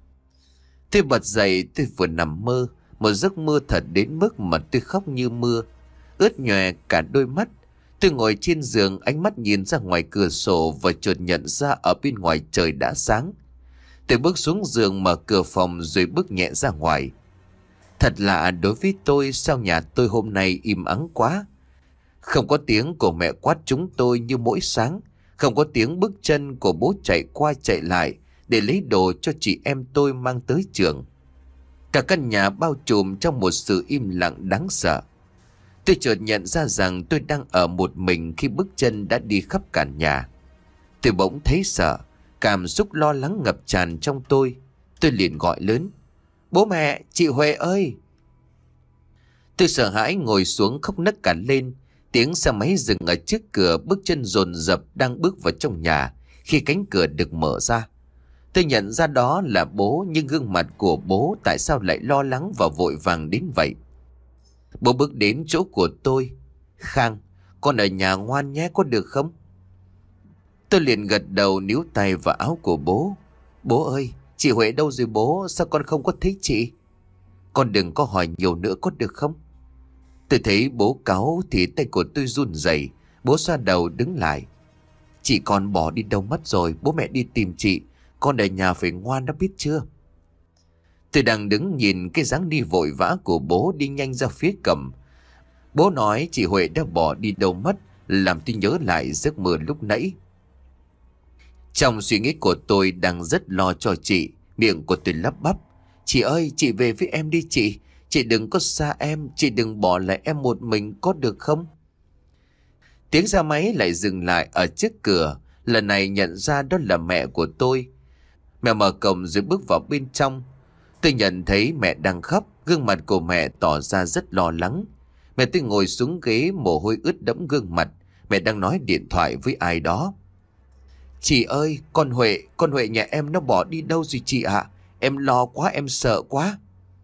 Tôi bật dậy, tôi vừa nằm mơ, một giấc mơ thật đến mức mà tôi khóc như mưa, ướt nhòe cả đôi mắt. Tôi ngồi trên giường, ánh mắt nhìn ra ngoài cửa sổ và chợt nhận ra ở bên ngoài trời đã sáng. Tôi bước xuống giường mở cửa phòng rồi bước nhẹ ra ngoài. Thật lạ đối với tôi, sao nhà tôi hôm nay im ắng quá. Không có tiếng của mẹ quát chúng tôi như mỗi sáng. Không có tiếng bước chân của bố chạy qua chạy lại để lấy đồ cho chị em tôi mang tới trường. Cả căn nhà bao trùm trong một sự im lặng đáng sợ. Tôi chợt nhận ra rằng tôi đang ở một mình khi bước chân đã đi khắp cả nhà. Tôi bỗng thấy sợ, cảm xúc lo lắng ngập tràn trong tôi. Tôi liền gọi lớn: Bố mẹ, chị Huệ ơi! Tôi sợ hãi ngồi xuống khóc nấc cả lên. Tiếng xe máy dừng ở trước cửa, bước chân dồn dập đang bước vào trong nhà. Khi cánh cửa được mở ra, tôi nhận ra đó là bố, nhưng gương mặt của bố tại sao lại lo lắng và vội vàng đến vậy? Bố bước đến chỗ của tôi: Khang, con ở nhà ngoan nhé, có được không? Tôi liền gật đầu níu tay vào áo của bố. Bố ơi, chị Huệ đâu rồi bố? Sao con không có thấy chị? Con đừng có hỏi nhiều nữa có được không? Tôi thấy bố cáu thì tay của tôi run rẩy. Bố xoa đầu đứng lại: Chị con bỏ đi đâu mất rồi? Bố mẹ đi tìm chị. Con ở nhà phải ngoan đã biết chưa? Tôi đang đứng nhìn cái dáng đi vội vã của bố đi nhanh ra phía cầm. Bố nói chị Huệ đã bỏ đi đâu mất, làm tôi nhớ lại giấc mơ lúc nãy. Trong suy nghĩ của tôi đang rất lo cho chị, miệng của tôi lắp bắp. Chị ơi, chị về với em đi chị. Chị đừng có xa em, chị đừng bỏ lại em một mình có được không? Tiếng xe máy lại dừng lại ở trước cửa. Lần này nhận ra đó là mẹ của tôi. Mẹ mở cổng rồi bước vào bên trong. Tôi nhận thấy mẹ đang khóc, gương mặt của mẹ tỏ ra rất lo lắng. Mẹ tôi ngồi xuống ghế, mồ hôi ướt đẫm gương mặt. Mẹ đang nói điện thoại với ai đó. Chị ơi, con Huệ, con Huệ nhà em nó bỏ đi đâu rồi chị ạ? Em lo quá, em sợ quá.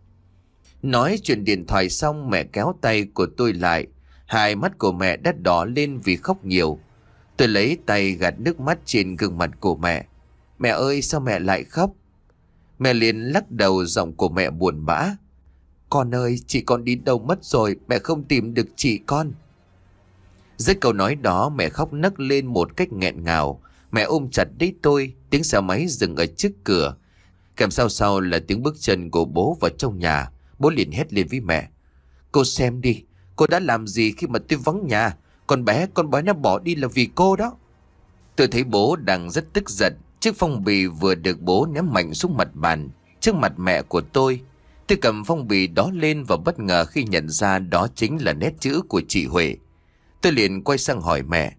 Nói chuyện điện thoại xong, mẹ kéo tay của tôi lại. Hai mắt của mẹ đã đỏ lên vì khóc nhiều. Tôi lấy tay gạt nước mắt trên gương mặt của mẹ. Mẹ ơi, sao mẹ lại khóc? Mẹ liền lắc đầu, giọng của mẹ buồn bã. Con ơi, chị con đi đâu mất rồi, mẹ không tìm được chị con. Dưới câu nói đó, mẹ khóc nấc lên một cách nghẹn ngào. Mẹ ôm chặt lấy tôi. Tiếng xe máy dừng ở trước cửa, kèm sau sau là tiếng bước chân của bố vào trong nhà. Bố liền hét lên với mẹ. Cô xem đi, cô đã làm gì khi mà tôi vắng nhà? Con bé, con bé nó bỏ đi là vì cô đó. Tôi thấy bố đang rất tức giận. Chiếc phong bì vừa được bố ném mạnh xuống mặt bàn trước mặt mẹ của tôi. Tôi cầm phong bì đó lên và bất ngờ khi nhận ra đó chính là nét chữ của chị Huệ. Tôi liền quay sang hỏi mẹ.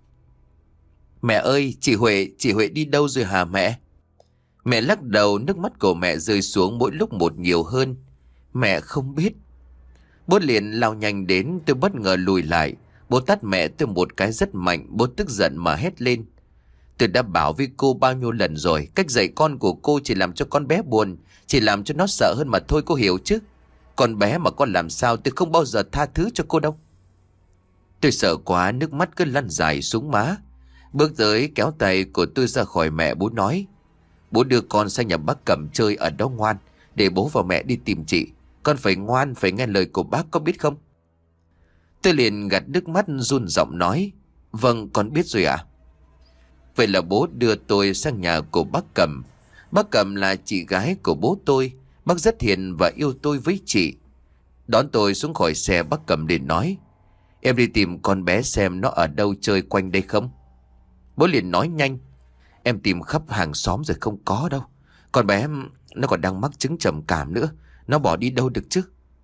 Mẹ ơi, chị Huệ, chị Huệ đi đâu rồi hả mẹ? Mẹ lắc đầu, nước mắt của mẹ rơi xuống mỗi lúc một nhiều hơn. Mẹ không biết. Bố liền lao nhanh đến, tôi bất ngờ lùi lại. Bố tát mẹ tôi một cái rất mạnh. Bố tức giận mà hét lên. Tôi đã bảo với cô bao nhiêu lần rồi, cách dạy con của cô chỉ làm cho con bé buồn, chỉ làm cho nó sợ hơn mà thôi, cô hiểu chứ? Con bé mà con làm sao tôi không bao giờ tha thứ cho cô đâu. Tôi sợ quá, nước mắt cứ lăn dài xuống má. Bước tới kéo tay của tôi ra khỏi mẹ. Bố nói. Bố đưa con sang nhà bác Cẩm chơi ở đó ngoan, để bố và mẹ đi tìm chị. Con phải ngoan, phải nghe lời của bác, có biết không? Tôi liền gạt nước mắt run giọng nói. Vâng, con biết rồi ạ. Vậy là bố đưa tôi sang nhà của bác Cẩm. Bác Cẩm là chị gái của bố tôi. Bác rất hiền và yêu tôi với chị. Đón tôi xuống khỏi xe, bác Cẩm liền nói. Em đi tìm con bé xem nó ở đâu chơi quanh đây không? Bố liền nói nhanh. Em tìm khắp hàng xóm rồi không có đâu. Con bé nó còn đang mắc chứng trầm cảm nữa. Nó bỏ đi đâu được chứ?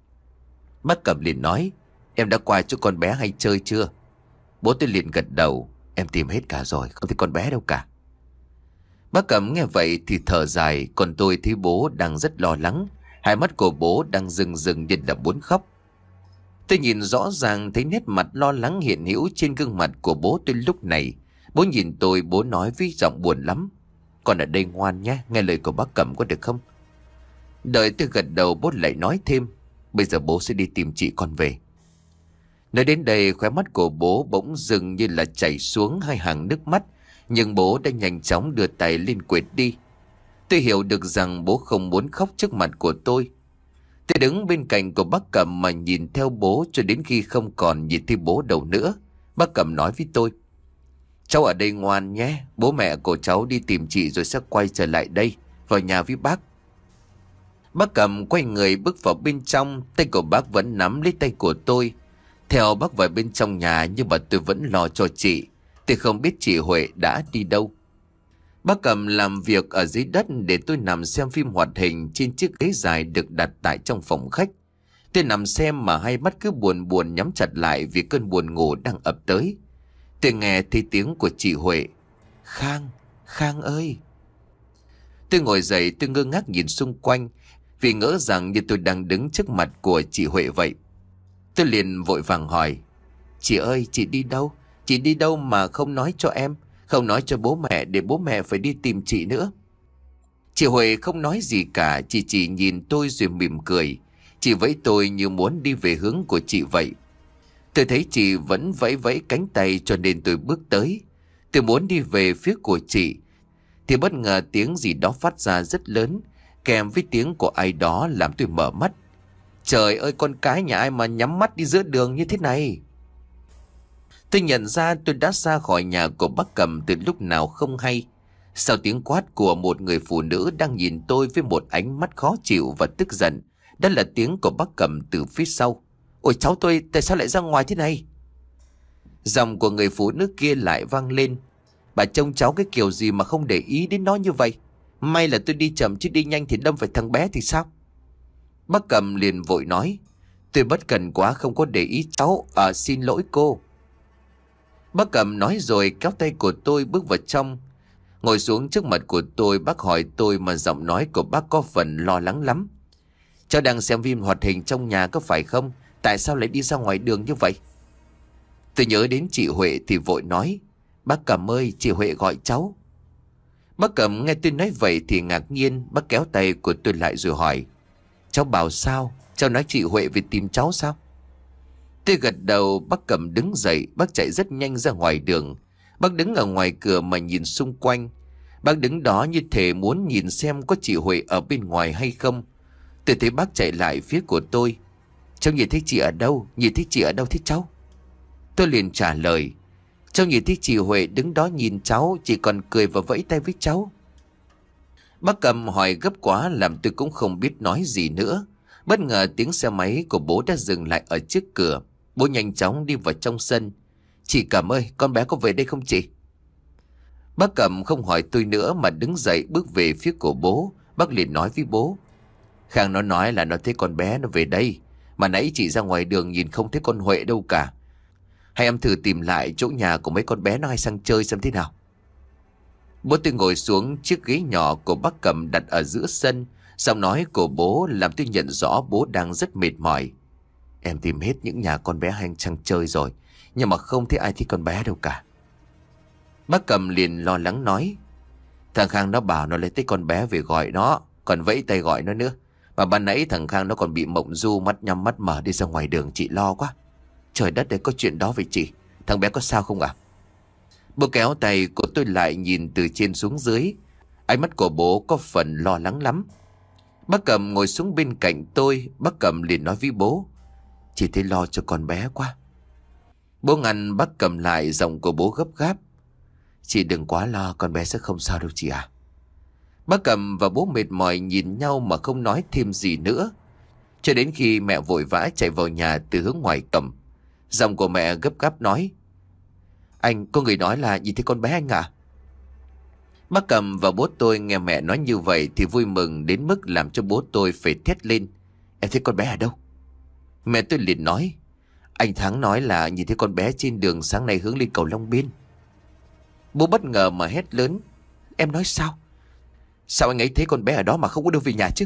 Bác Cẩm liền nói. Em đã qua chỗ con bé hay chơi chưa? Bố tôi liền gật đầu. Em tìm hết cả rồi, không thấy con bé đâu cả. Bác Cẩm nghe vậy thì thở dài. Còn tôi thấy bố đang rất lo lắng. Hai mắt của bố đang rừng rừng như là muốn khóc. Tôi nhìn rõ ràng thấy nét mặt lo lắng hiện hữu trên gương mặt của bố tôi lúc này. Bố nhìn tôi, bố nói với giọng buồn lắm. Con ở đây ngoan nhé, nghe lời của bác Cẩm có được không? Đợi tôi gật đầu, bố lại nói thêm. Bây giờ bố sẽ đi tìm chị con về. Nói đến đây, khóe mắt của bố bỗng dừng như là chảy xuống hai hàng nước mắt. Nhưng bố đã nhanh chóng đưa tay lên quệt đi. Tôi hiểu được rằng bố không muốn khóc trước mặt của tôi. Tôi đứng bên cạnh của bác Cẩm mà nhìn theo bố cho đến khi không còn nhìn thấy bố đâu nữa. Bác Cẩm nói với tôi. Cháu ở đây ngoan nhé. Bố mẹ của cháu đi tìm chị rồi sẽ quay trở lại đây, vào nhà với bác. Bác Cẩm quay người bước vào bên trong. Tay của bác vẫn nắm lấy tay của tôi. Theo bác vào bên trong nhà, nhưng mà tôi vẫn lo cho chị. Tôi không biết chị Huệ đã đi đâu. Bác Cẩm làm việc ở dưới đất để tôi nằm xem phim hoạt hình trên chiếc ghế dài được đặt tại trong phòng khách. Tôi nằm xem mà hai mắt cứ buồn buồn nhắm chặt lại vì cơn buồn ngủ đang ập tới. Tôi nghe thấy tiếng của chị Huệ. Khang, Khang ơi. Tôi ngồi dậy, tôi ngơ ngác nhìn xung quanh vì ngỡ rằng như tôi đang đứng trước mặt của chị Huệ vậy. Tôi liền vội vàng hỏi. Chị ơi, chị đi đâu? Chị đi đâu mà không nói cho em, không nói cho bố mẹ để bố mẹ phải đi tìm chị nữa? Chị Huệ không nói gì cả, chị chỉ nhìn tôi rồi mỉm cười. Chị vẫy tôi như muốn đi về hướng của chị vậy. Tôi thấy chị vẫn vẫy vẫy cánh tay cho nên tôi bước tới. Tôi muốn đi về phía của chị thì bất ngờ tiếng gì đó phát ra rất lớn, kèm với tiếng của ai đó làm tôi mở mắt. Trời ơi, con cái nhà ai mà nhắm mắt đi giữa đường như thế này? Tôi nhận ra tôi đã ra khỏi nhà của bác Cẩm từ lúc nào không hay. Sau tiếng quát của một người phụ nữ đang nhìn tôi với một ánh mắt khó chịu và tức giận, đó là tiếng của bác Cẩm từ phía sau. Ôi cháu tôi tại sao lại ra ngoài thế này? Giọng của người phụ nữ kia lại vang lên. Bà trông cháu cái kiểu gì mà không để ý đến nó như vậy? May là tôi đi chậm chứ đi nhanh thì đâm phải thằng bé thì sao? Bác Cẩm liền vội nói. Tôi bất cần quá không có để ý cháu. À xin lỗi cô. Bác Cẩm nói rồi kéo tay của tôi bước vào trong. Ngồi xuống trước mặt của tôi, bác hỏi tôi mà giọng nói của bác có phần lo lắng lắm. Cháu đang xem phim hoạt hình trong nhà có phải không? Tại sao lại đi ra ngoài đường như vậy? Tôi nhớ đến chị Huệ thì vội nói. Bác Cẩm ơi, chị Huệ gọi cháu. Bác Cẩm nghe tôi nói vậy thì ngạc nhiên. Bác kéo tay của tôi lại rồi hỏi. Cháu bảo sao? Cháu nói chị Huệ về tìm cháu sao? Tôi gật đầu. Bác Cẩm đứng dậy. Bác chạy rất nhanh ra ngoài đường. Bác đứng ở ngoài cửa mà nhìn xung quanh. Bác đứng đó như thể muốn nhìn xem có chị Huệ ở bên ngoài hay không. Tôi thấy bác chạy lại phía của tôi. Cháu nhìn thấy chị ở đâu? Nhìn thấy chị ở đâu thế cháu? Tôi liền trả lời. Cháu nhìn thấy chị Huệ đứng đó nhìn cháu, chị còn cười và vẫy tay với cháu. Bác Cẩm hỏi gấp quá làm tôi cũng không biết nói gì nữa. Bất ngờ tiếng xe máy của bố đã dừng lại ở trước cửa. Bố nhanh chóng đi vào trong sân. Chị Cẩm ơi, con bé có về đây không chị? Bác Cẩm không hỏi tôi nữa mà đứng dậy bước về phía của bố. Bác liền nói với bố. Khang nó nói là nó thấy con bé nó về đây. Mà nãy chị ra ngoài đường nhìn không thấy con Huệ đâu cả. Hay em thử tìm lại chỗ nhà của mấy con bé nó hay sang chơi xem thế nào. Bố tôi ngồi xuống chiếc ghế nhỏ của bác Cẩm đặt ở giữa sân. Giọng nói của bố làm tôi nhận rõ bố đang rất mệt mỏi. Em tìm hết những nhà con bé hay sang chơi rồi, nhưng mà không thấy ai thấy con bé đâu cả. Bác Cẩm liền lo lắng nói. Thằng Khang nó bảo nó lấy tới con bé về gọi nó, còn vẫy tay gọi nó nữa. Mà ban nãy thằng Khang nó còn bị mộng du, mắt nhắm mắt mở đi ra ngoài đường, chị lo quá. Trời đất ơi, có chuyện đó với chị. Thằng bé có sao không ạ? Bố kéo tay của tôi lại nhìn từ trên xuống dưới. Ánh mắt của bố có phần lo lắng lắm. Bác Cẩm ngồi xuống bên cạnh tôi. Bác Cẩm liền nói với bố. Chị thấy lo cho con bé quá. Bố ngăn bác Cẩm lại, giọng của bố gấp gáp. Chị đừng quá lo, con bé sẽ không sao đâu chị à. Bác Cẩm và bố mệt mỏi nhìn nhau mà không nói thêm gì nữa. Cho đến khi mẹ vội vã chạy vào nhà từ hướng ngoài cổng. Giọng của mẹ gấp gáp nói. Anh, có người nói là nhìn thấy con bé anh à? Bác Cẩm và bố tôi nghe mẹ nói như vậy thì vui mừng đến mức làm cho bố tôi phải thét lên. Em thấy con bé ở đâu? Mẹ tôi liền nói. Anh Thắng nói là nhìn thấy con bé trên đường sáng nay hướng lên cầu Long Biên. Bố bất ngờ mà hét lớn. Em nói sao? Sao anh ấy thấy con bé ở đó mà không có đưa về nhà chứ?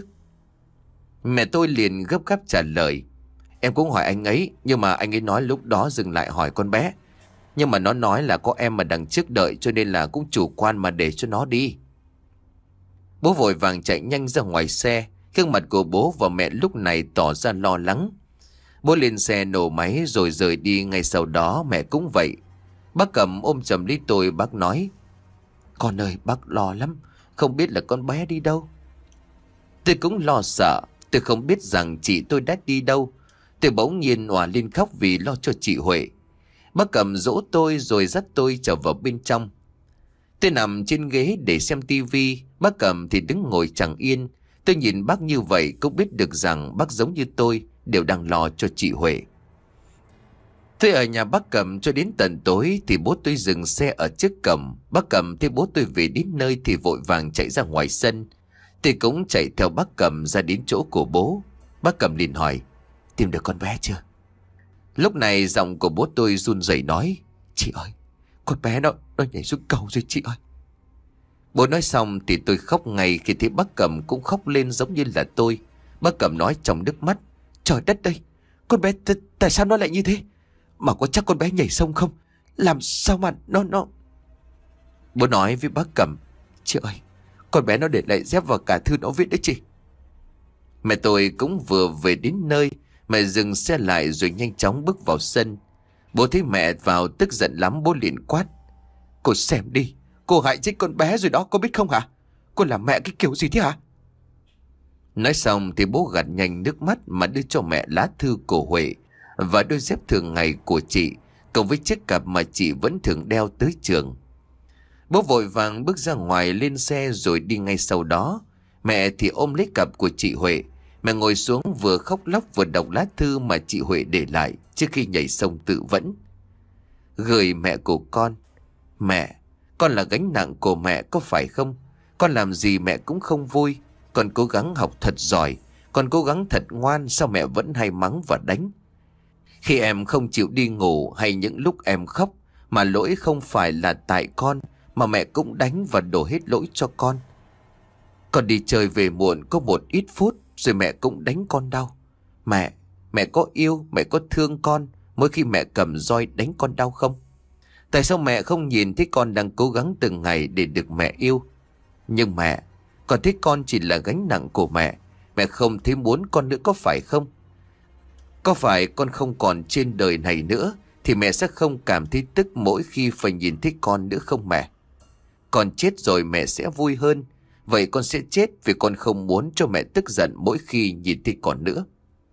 Mẹ tôi liền gấp gáp trả lời. Em cũng hỏi anh ấy, nhưng mà anh ấy nói lúc đó dừng lại hỏi con bé. Nhưng mà nó nói là có em mà đằng trước đợi, cho nên là cũng chủ quan mà để cho nó đi. Bố vội vàng chạy nhanh ra ngoài xe. Gương mặt của bố và mẹ lúc này tỏ ra lo lắng. Bố lên xe nổ máy rồi rời đi. Ngay sau đó mẹ cũng vậy. Bác Cẩm ôm chầm lấy tôi, bác nói. Con ơi, bác lo lắm, không biết là con bé đi đâu. Tôi cũng lo sợ. Tôi không biết rằng chị tôi đã đi đâu. Tôi bỗng nhiên òa lên khóc vì lo cho chị Huệ. Bác Cẩm dỗ tôi rồi dắt tôi trở vào bên trong. Tôi nằm trên ghế để xem tivi. Bác Cẩm thì đứng ngồi chẳng yên. Tôi nhìn bác như vậy cũng biết được rằng bác giống như tôi đều đang lo cho chị Huệ. Tôi ở nhà bác Cẩm cho đến tận tối thì bố tôi dừng xe ở trước cổng. Bác Cẩm thấy bố tôi về đến nơi thì vội vàng chạy ra ngoài sân. Tôi cũng chạy theo bác Cẩm ra đến chỗ của bố. Bác Cẩm liền hỏi. Tìm được con bé chưa? Lúc này giọng của bố tôi run rẩy nói. Chị ơi, con bé nó, nó nhảy xuống cầu rồi chị ơi. Bố nói xong thì tôi khóc ngay khi thấy bác Cẩm cũng khóc lên giống như là tôi. Bác Cẩm nói trong nước mắt. Trời đất ơi, con bé tại sao nó lại như thế? Mà có chắc con bé nhảy sông không? Làm sao mà nó nó Bố nói với bác Cẩm. Chị ơi, con bé nó để lại dép và cả thư nó viết đấy chị. Mẹ tôi cũng vừa về đến nơi. Mẹ dừng xe lại rồi nhanh chóng bước vào sân. Bố thấy mẹ vào tức giận lắm. Bố liền quát. Cô xem đi, cô hại chết con bé rồi đó, cô biết không hả? Cô làm mẹ cái kiểu gì thế hả? Nói xong thì bố gạt nhanh nước mắt mà đưa cho mẹ lá thư của Huệ và đôi dép thường ngày của chị, cộng với chiếc cặp mà chị vẫn thường đeo tới trường. Bố vội vàng bước ra ngoài lên xe rồi đi ngay sau đó. Mẹ thì ôm lấy cặp của chị Huệ. Mẹ ngồi xuống vừa khóc lóc vừa đọc lá thư mà chị Huệ để lại trước khi nhảy sông tự vẫn. Gửi mẹ của con. Mẹ, con là gánh nặng của mẹ có phải không? Con làm gì mẹ cũng không vui. Con cố gắng học thật giỏi. Con cố gắng thật ngoan, sao mẹ vẫn hay mắng và đánh? Khi em không chịu đi ngủ hay những lúc em khóc, mà lỗi không phải là tại con, mà mẹ cũng đánh và đổ hết lỗi cho con. Con đi chơi về muộn có một ít phút rồi mẹ cũng đánh con đau. Mẹ, mẹ có yêu, mẹ có thương con mỗi khi mẹ cầm roi đánh con đau không? Tại sao mẹ không nhìn thấy con đang cố gắng từng ngày để được mẹ yêu? Nhưng mẹ, con thấy con chỉ là gánh nặng của mẹ. Mẹ không thấy muốn con nữa có phải không? Có phải con không còn trên đời này nữa thì mẹ sẽ không cảm thấy tức mỗi khi phải nhìn thấy con nữa không mẹ? Con chết rồi mẹ sẽ vui hơn. Vậy con sẽ chết vì con không muốn cho mẹ tức giận mỗi khi nhìn thấy con nữa.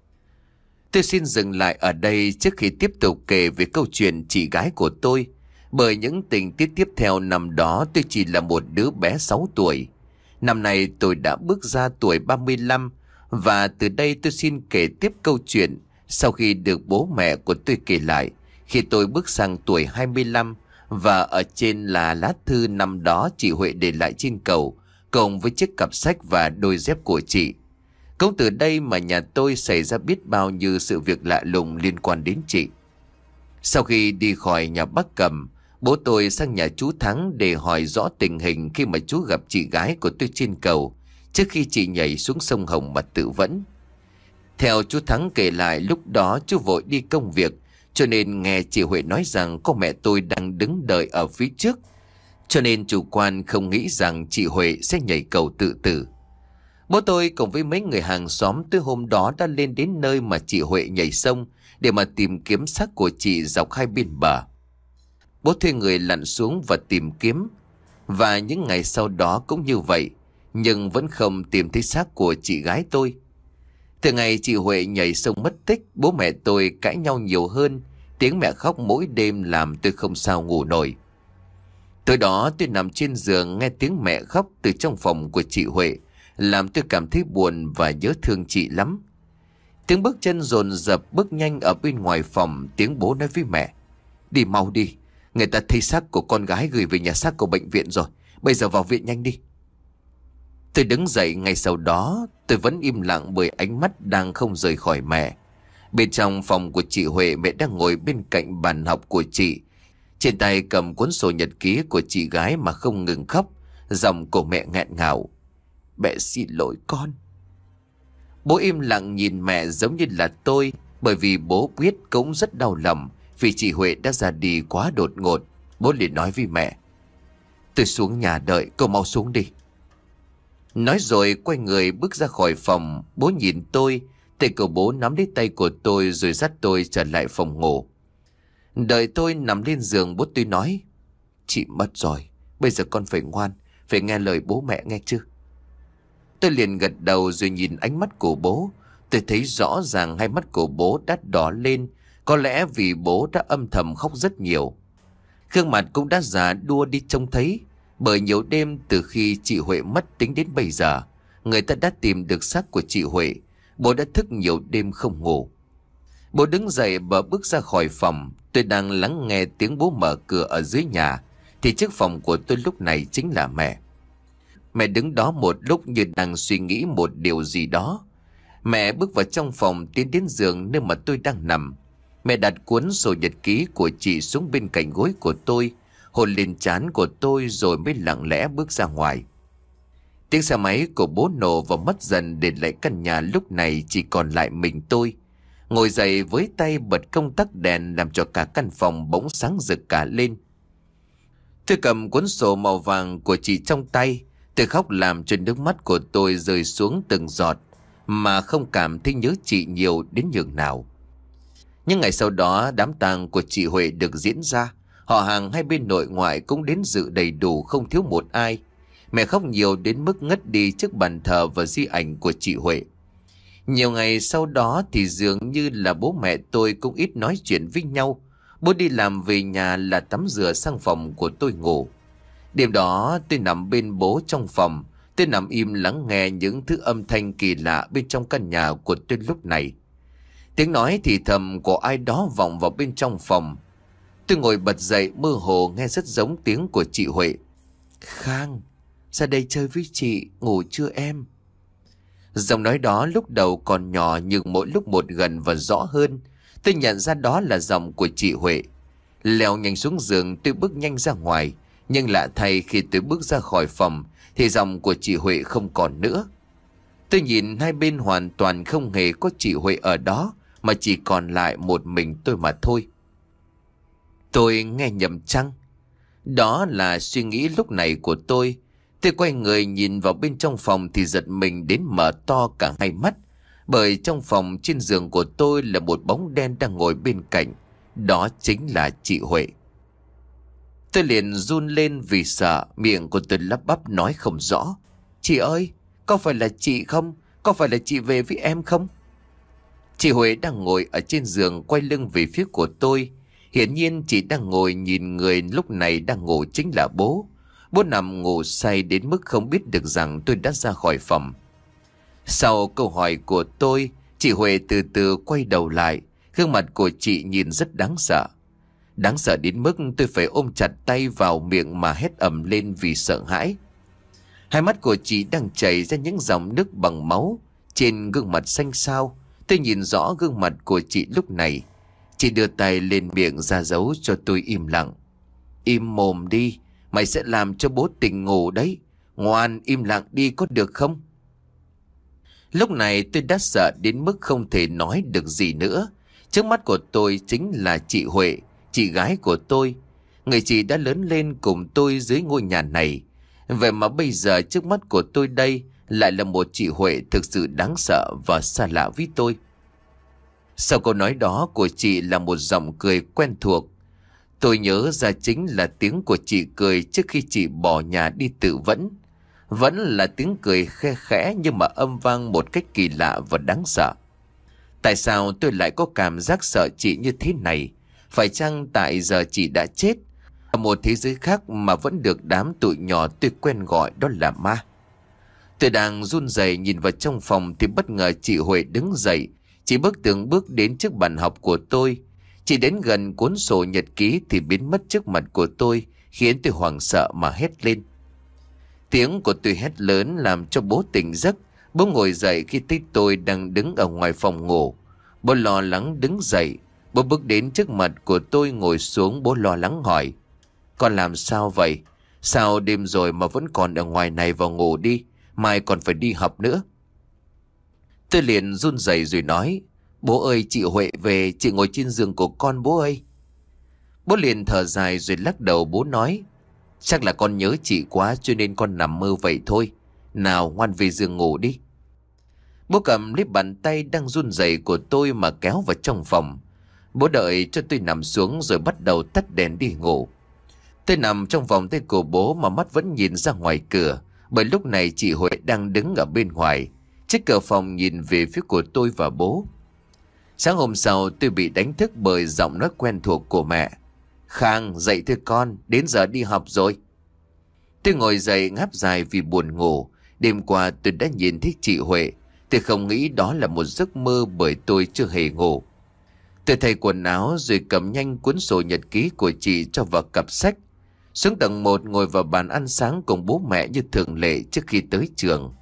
Tôi xin dừng lại ở đây trước khi tiếp tục kể về câu chuyện chị gái của tôi. Bởi những tình tiết tiếp theo năm đó tôi chỉ là một đứa bé sáu tuổi. Năm nay tôi đã bước ra tuổi ba mươi lăm. Và từ đây tôi xin kể tiếp câu chuyện sau khi được bố mẹ của tôi kể lại khi tôi bước sang tuổi hai mươi lăm. Và ở trên là lá thư năm đó chị Huệ để lại trên cầu, cùng với chiếc cặp sách và đôi dép của chị. Cũng từ đây mà nhà tôi xảy ra biết bao nhiêu sự việc lạ lùng liên quan đến chị. Sau khi đi khỏi nhà bác Cầm, bố tôi sang nhà chú Thắng để hỏi rõ tình hình khi mà chú gặp chị gái của tôi trên cầu, trước khi chị nhảy xuống sông Hồng mà tự vẫn. Theo chú Thắng kể lại, lúc đó chú vội đi công việc, cho nên nghe chị Huệ nói rằng có mẹ tôi đang đứng đợi ở phía trước, cho nên chủ quan không nghĩ rằng chị Huệ sẽ nhảy cầu tự tử. Bố tôi cùng với mấy người hàng xóm tới hôm đó đã lên đến nơi mà chị Huệ nhảy sông để mà tìm kiếm xác của chị dọc hai bên bờ. Bố thuê người lặn xuống và tìm kiếm. Và những ngày sau đó cũng như vậy, nhưng vẫn không tìm thấy xác của chị gái tôi. Từ ngày chị Huệ nhảy sông mất tích, bố mẹ tôi cãi nhau nhiều hơn. Tiếng mẹ khóc mỗi đêm làm tôi không sao ngủ nổi. Tối đó tôi nằm trên giường nghe tiếng mẹ khóc từ trong phòng của chị Huệ, làm tôi cảm thấy buồn và nhớ thương chị lắm. Tiếng bước chân dồn dập bước nhanh ở bên ngoài phòng. Tiếng bố nói với mẹ: "Đi mau đi, người ta thấy xác của con gái gửi về nhà xác của bệnh viện rồi. Bây giờ vào viện nhanh đi." Tôi đứng dậy ngay sau đó. Tôi vẫn im lặng bởi ánh mắt đang không rời khỏi mẹ. Bên trong phòng của chị Huệ, mẹ đang ngồi bên cạnh bàn học của chị, trên tay cầm cuốn sổ nhật ký của chị gái mà không ngừng khóc. Giọng của mẹ nghẹn ngào: "Mẹ xin lỗi con." Bố im lặng nhìn mẹ giống như là tôi, bởi vì bố biết cũng rất đau lòng vì chị Huệ đã ra đi quá đột ngột. Bố liền nói với mẹ: "Tôi xuống nhà đợi, cô mau xuống đi." Nói rồi quay người bước ra khỏi phòng. Bố nhìn tôi, tay của bố nắm lấy tay của tôi rồi dắt tôi trở lại phòng ngủ. Đợi tôi nằm lên giường, bố tôi nói: "Chị mất rồi, bây giờ con phải ngoan, phải nghe lời bố mẹ nghe chứ?" Tôi liền gật đầu rồi nhìn ánh mắt của bố. Tôi thấy rõ ràng hai mắt của bố đã đỏ lên, có lẽ vì bố đã âm thầm khóc rất nhiều. Gương mặt cũng đã già đua đi trông thấy, bởi nhiều đêm từ khi chị Huệ mất tính đến bây giờ, người ta đã tìm được xác của chị Huệ. Bố đã thức nhiều đêm không ngủ. Bố đứng dậy và bước ra khỏi phòng. Tôi đang lắng nghe tiếng bố mở cửa ở dưới nhà, thì trước phòng của tôi lúc này chính là mẹ. Mẹ đứng đó một lúc như đang suy nghĩ một điều gì đó. Mẹ bước vào trong phòng, tiến đến giường nơi mà tôi đang nằm. Mẹ đặt cuốn sổ nhật ký của chị xuống bên cạnh gối của tôi, hôn lên trán của tôi rồi mới lặng lẽ bước ra ngoài. Tiếng xe máy của bố nổ và mất dần, để lại căn nhà lúc này chỉ còn lại mình tôi. Ngồi dậy với tay bật công tắc đèn làm cho cả căn phòng bỗng sáng rực cả lên. Tôi cầm cuốn sổ màu vàng của chị trong tay. Tôi khóc làm cho nước mắt của tôi rơi xuống từng giọt, mà không cảm thấy nhớ chị nhiều đến nhường nào. Những ngày sau đó, đám tang của chị Huệ được diễn ra. Họ hàng hai bên nội ngoại cũng đến dự đầy đủ, không thiếu một ai. Mẹ khóc nhiều đến mức ngất đi trước bàn thờ và di ảnh của chị Huệ. Nhiều ngày sau đó thì dường như là bố mẹ tôi cũng ít nói chuyện với nhau. Bố đi làm về nhà là tắm rửa sang phòng của tôi ngủ. Đêm đó tôi nằm bên bố trong phòng. Tôi nằm im lắng nghe những thứ âm thanh kỳ lạ bên trong căn nhà của tôi lúc này. Tiếng nói thì thầm của ai đó vọng vào bên trong phòng. Tôi ngồi bật dậy, mơ hồ nghe rất giống tiếng của chị Huệ. Khang, ra đây chơi với chị, ngủ chưa em? Giọng nói đó lúc đầu còn nhỏ nhưng mỗi lúc một gần và rõ hơn. Tôi nhận ra đó là giọng của chị Huệ. Leo nhanh xuống giường, tôi bước nhanh ra ngoài. Nhưng lạ thay, khi tôi bước ra khỏi phòng thì giọng của chị Huệ không còn nữa. Tôi nhìn hai bên hoàn toàn không hề có chị Huệ ở đó, mà chỉ còn lại một mình tôi mà thôi. Tôi nghe nhầm chăng? Đó là suy nghĩ lúc này của tôi. Tôi quay người nhìn vào bên trong phòng thì giật mình đến mở to cả hai mắt. Bởi trong phòng trên giường của tôi là một bóng đen đang ngồi bên cạnh. Đó chính là chị Huệ. Tôi liền run lên vì sợ, miệng của tôi lắp bắp nói không rõ. Chị ơi, có phải là chị không? Có phải là chị về với em không? Chị Huệ đang ngồi ở trên giường quay lưng về phía của tôi. Hiển nhiên chị đang ngồi nhìn người lúc này đang ngủ chính là bố. Bố nằm ngủ say đến mức không biết được rằng tôi đã ra khỏi phòng. Sau câu hỏi của tôi, chị Huệ từ từ quay đầu lại. Gương mặt của chị nhìn rất đáng sợ. Đáng sợ đến mức tôi phải ôm chặt tay vào miệng mà hét ầm lên vì sợ hãi. Hai mắt của chị đang chảy ra những dòng nước bằng máu. Trên gương mặt xanh xao, tôi nhìn rõ gương mặt của chị lúc này. Chị đưa tay lên miệng ra dấu cho tôi im lặng. Im mồm đi, mày sẽ làm cho bố tỉnh ngủ đấy. Ngoan im lặng đi có được không? Lúc này tôi đã sợ đến mức không thể nói được gì nữa. Trước mắt của tôi chính là chị Huệ, chị gái của tôi. Người chị đã lớn lên cùng tôi dưới ngôi nhà này. Vậy mà bây giờ trước mắt của tôi đây lại là một chị Huệ thực sự đáng sợ và xa lạ với tôi. Sau câu nói đó của chị là một giọng cười quen thuộc. Tôi nhớ ra chính là tiếng của chị cười trước khi chị bỏ nhà đi tự vẫn. Vẫn là tiếng cười khe khẽ nhưng mà âm vang một cách kỳ lạ và đáng sợ. Tại sao tôi lại có cảm giác sợ chị như thế này? Phải chăng tại giờ chị đã chết? Ở một thế giới khác mà vẫn được đám tụi nhỏ tôi quen gọi đó là ma. Tôi đang run rẩy nhìn vào trong phòng thì bất ngờ chị Huệ đứng dậy. Chị bước từng bước đến trước bàn học của tôi. Chị đến gần cuốn sổ nhật ký thì biến mất trước mặt của tôi, khiến tôi hoảng sợ mà hét lên. Tiếng của tôi hét lớn làm cho bố tỉnh giấc. Bố ngồi dậy khi thấy tôi đang đứng ở ngoài phòng ngủ. Bố lo lắng đứng dậy. Bố bước đến trước mặt của tôi ngồi xuống. Bố lo lắng hỏi: Con làm sao vậy? Sao đêm rồi mà vẫn còn ở ngoài này, vào ngủ đi, mai còn phải đi học nữa. Tôi liền run rẩy rồi nói: Bố ơi, chị Huệ về, chị ngồi trên giường của con bố ơi. Bố liền thở dài rồi lắc đầu. Bố nói: Chắc là con nhớ chị quá cho nên con nằm mơ vậy thôi. Nào ngoan về giường ngủ đi. Bố cầm lấy bàn tay đang run rẩy của tôi mà kéo vào trong phòng. Bố đợi cho tôi nằm xuống rồi bắt đầu tắt đèn đi ngủ. Tôi nằm trong vòng tay của bố mà mắt vẫn nhìn ra ngoài cửa, bởi lúc này chị Huệ đang đứng ở bên ngoài, trước cửa phòng nhìn về phía của tôi và bố. Sáng hôm sau tôi bị đánh thức bởi giọng nói quen thuộc của mẹ: Khang, dậy thưa con, đến giờ đi học rồi. Tôi ngồi dậy ngáp dài vì buồn ngủ. Đêm qua tôi đã nhìn thấy chị Huệ. Tôi không nghĩ đó là một giấc mơ bởi tôi chưa hề ngủ. Tôi thay quần áo rồi cầm nhanh cuốn sổ nhật ký của chị cho vào cặp sách. Xuống tầng một ngồi vào bàn ăn sáng cùng bố mẹ như thường lệ trước khi tới trường.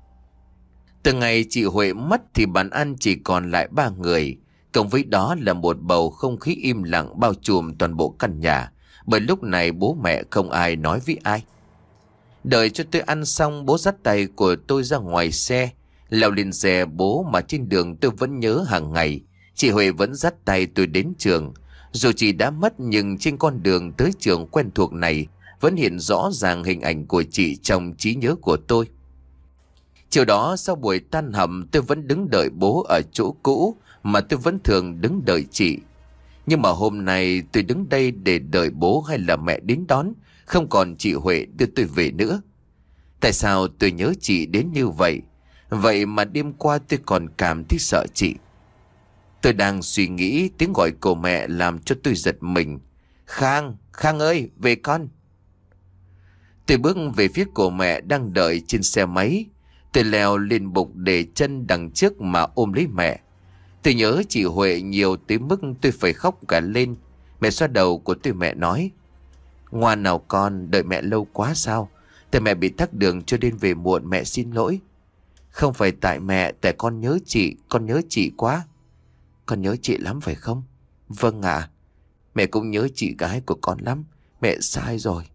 Từ ngày chị Huệ mất thì bàn ăn chỉ còn lại ba người. Cộng với đó là một bầu không khí im lặng bao trùm toàn bộ căn nhà. Bởi lúc này bố mẹ không ai nói với ai. Đợi cho tôi ăn xong, bố dắt tay của tôi ra ngoài xe, leo lên xe bố mà trên đường tôi vẫn nhớ hàng ngày. Chị Huệ vẫn dắt tay tôi đến trường. Dù chị đã mất nhưng trên con đường tới trường quen thuộc này vẫn hiện rõ ràng hình ảnh của chị trong trí nhớ của tôi. Chiều đó sau buổi tan học tôi vẫn đứng đợi bố ở chỗ cũ mà tôi vẫn thường đứng đợi chị. Nhưng mà hôm nay tôi đứng đây để đợi bố hay là mẹ đến đón, không còn chị Huệ đưa tôi về nữa. Tại sao tôi nhớ chị đến như vậy? Vậy mà đêm qua tôi còn cảm thấy sợ chị. Tôi đang suy nghĩ, tiếng gọi của mẹ làm cho tôi giật mình. Khang, Khang ơi, về con. Tôi bước về phía của mẹ đang đợi trên xe máy. Tôi leo lên bục để chân đằng trước mà ôm lấy mẹ. Tôi nhớ chị Huệ nhiều tới mức tôi phải khóc cả lên. Mẹ xoa đầu của tôi, mẹ nói: "Ngoan nào con, đợi mẹ lâu quá sao? Tại mẹ bị tắc đường cho nên về muộn, mẹ xin lỗi." "Không phải tại mẹ, tại con nhớ chị, con nhớ chị quá." "Con nhớ chị lắm phải không?" "Vâng ạ." "Mẹ cũng nhớ chị gái của con lắm, mẹ sai rồi."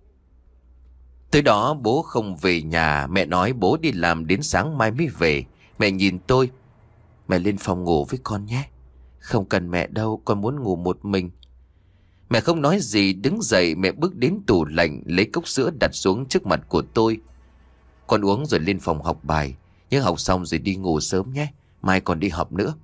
Tới đó bố không về nhà, mẹ nói bố đi làm đến sáng mai mới về. Mẹ nhìn tôi: "Mẹ lên phòng ngủ với con nhé." "Không cần mẹ đâu, con muốn ngủ một mình." Mẹ không nói gì, đứng dậy mẹ bước đến tủ lạnh lấy cốc sữa đặt xuống trước mặt của tôi. "Con uống rồi lên phòng học bài, nhưng học xong rồi đi ngủ sớm nhé, mai còn đi học nữa."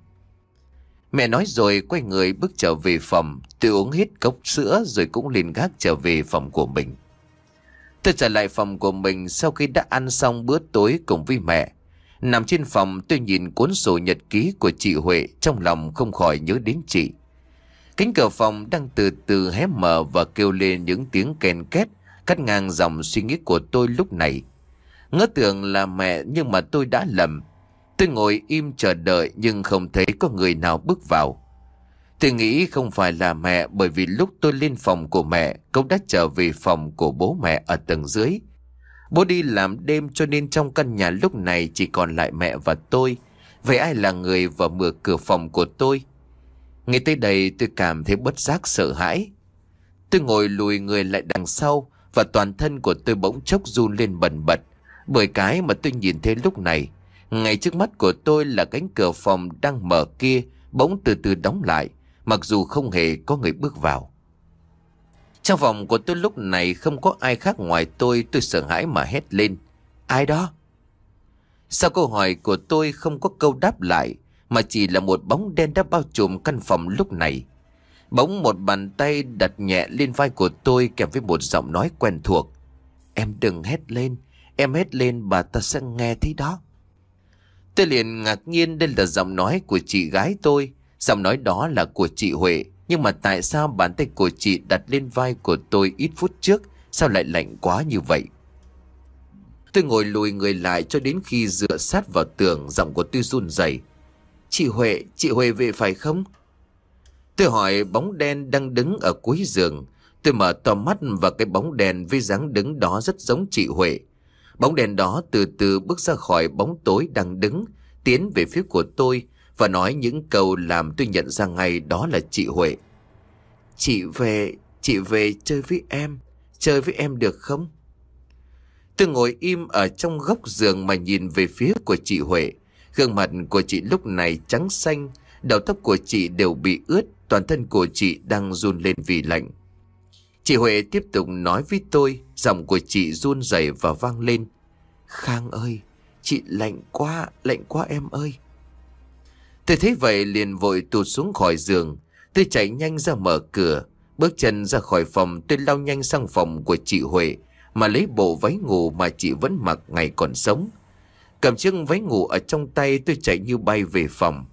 Mẹ nói rồi quay người bước trở về phòng. Tôi uống hết cốc sữa rồi cũng lên gác trở về phòng của mình. Tôi trở lại phòng của mình sau khi đã ăn xong bữa tối cùng với mẹ. Nằm trên phòng tôi nhìn cuốn sổ nhật ký của chị Huệ, trong lòng không khỏi nhớ đến chị. Cánh cửa phòng đang từ từ hé mở và kêu lên những tiếng ken két, cắt ngang dòng suy nghĩ của tôi lúc này. Ngỡ tưởng là mẹ nhưng mà tôi đã lầm. Tôi ngồi im chờ đợi nhưng không thấy có người nào bước vào. Tôi nghĩ không phải là mẹ, bởi vì lúc tôi lên phòng của mẹ, cậu đã trở về phòng của bố mẹ ở tầng dưới. Bố đi làm đêm cho nên trong căn nhà lúc này chỉ còn lại mẹ và tôi. Vậy ai là người vào mở cửa phòng của tôi? Ngay tới đây tôi cảm thấy bất giác sợ hãi. Tôi ngồi lùi người lại đằng sau và toàn thân của tôi bỗng chốc run lên bần bật. Bởi cái mà tôi nhìn thấy lúc này, ngay trước mắt của tôi là cánh cửa phòng đang mở kia bỗng từ từ đóng lại, mặc dù không hề có người bước vào. Trong phòng của tôi lúc này không có ai khác ngoài tôi. Tôi sợ hãi mà hét lên: "Ai đó?" Sau câu hỏi của tôi không có câu đáp lại, mà chỉ là một bóng đen đã bao trùm căn phòng lúc này. Bỗng một bàn tay đặt nhẹ lên vai của tôi kèm với một giọng nói quen thuộc: "Em đừng hét lên, em hét lên bà ta sẽ nghe thấy đó." Tôi liền ngạc nhiên, đây là giọng nói của chị gái tôi. Giọng nói đó là của chị Huệ. Nhưng mà tại sao bàn tay của chị đặt lên vai của tôi ít phút trước sao lại lạnh quá như vậy? Tôi ngồi lùi người lại cho đến khi dựa sát vào tường, giọng của tôi run rẩy: "Chị Huệ, chị Huệ về phải không?" Tôi hỏi bóng đen đang đứng ở cuối giường. Tôi mở to mắt và cái bóng đèn với dáng đứng đó rất giống chị Huệ. Bóng đèn đó từ từ bước ra khỏi bóng tối đang đứng, tiến về phía của tôi và nói những câu làm tôi nhận ra ngay đó là chị Huệ. "Chị về, chị về chơi với em, chơi với em được không?" Tôi ngồi im ở trong góc giường mà nhìn về phía của chị Huệ. Gương mặt của chị lúc này trắng xanh, đầu tóc của chị đều bị ướt, toàn thân của chị đang run lên vì lạnh. Chị Huệ tiếp tục nói với tôi, giọng của chị run rẩy và vang lên: "Khang ơi, chị lạnh quá, lạnh quá em ơi." Tôi thấy vậy liền vội tụt xuống khỏi giường. Tôi chạy nhanh ra mở cửa, bước chân ra khỏi phòng. Tôi lao nhanh sang phòng của chị Huệ mà lấy bộ váy ngủ mà chị vẫn mặc ngày còn sống. Cầm chiếc váy ngủ ở trong tay, tôi chạy như bay về phòng.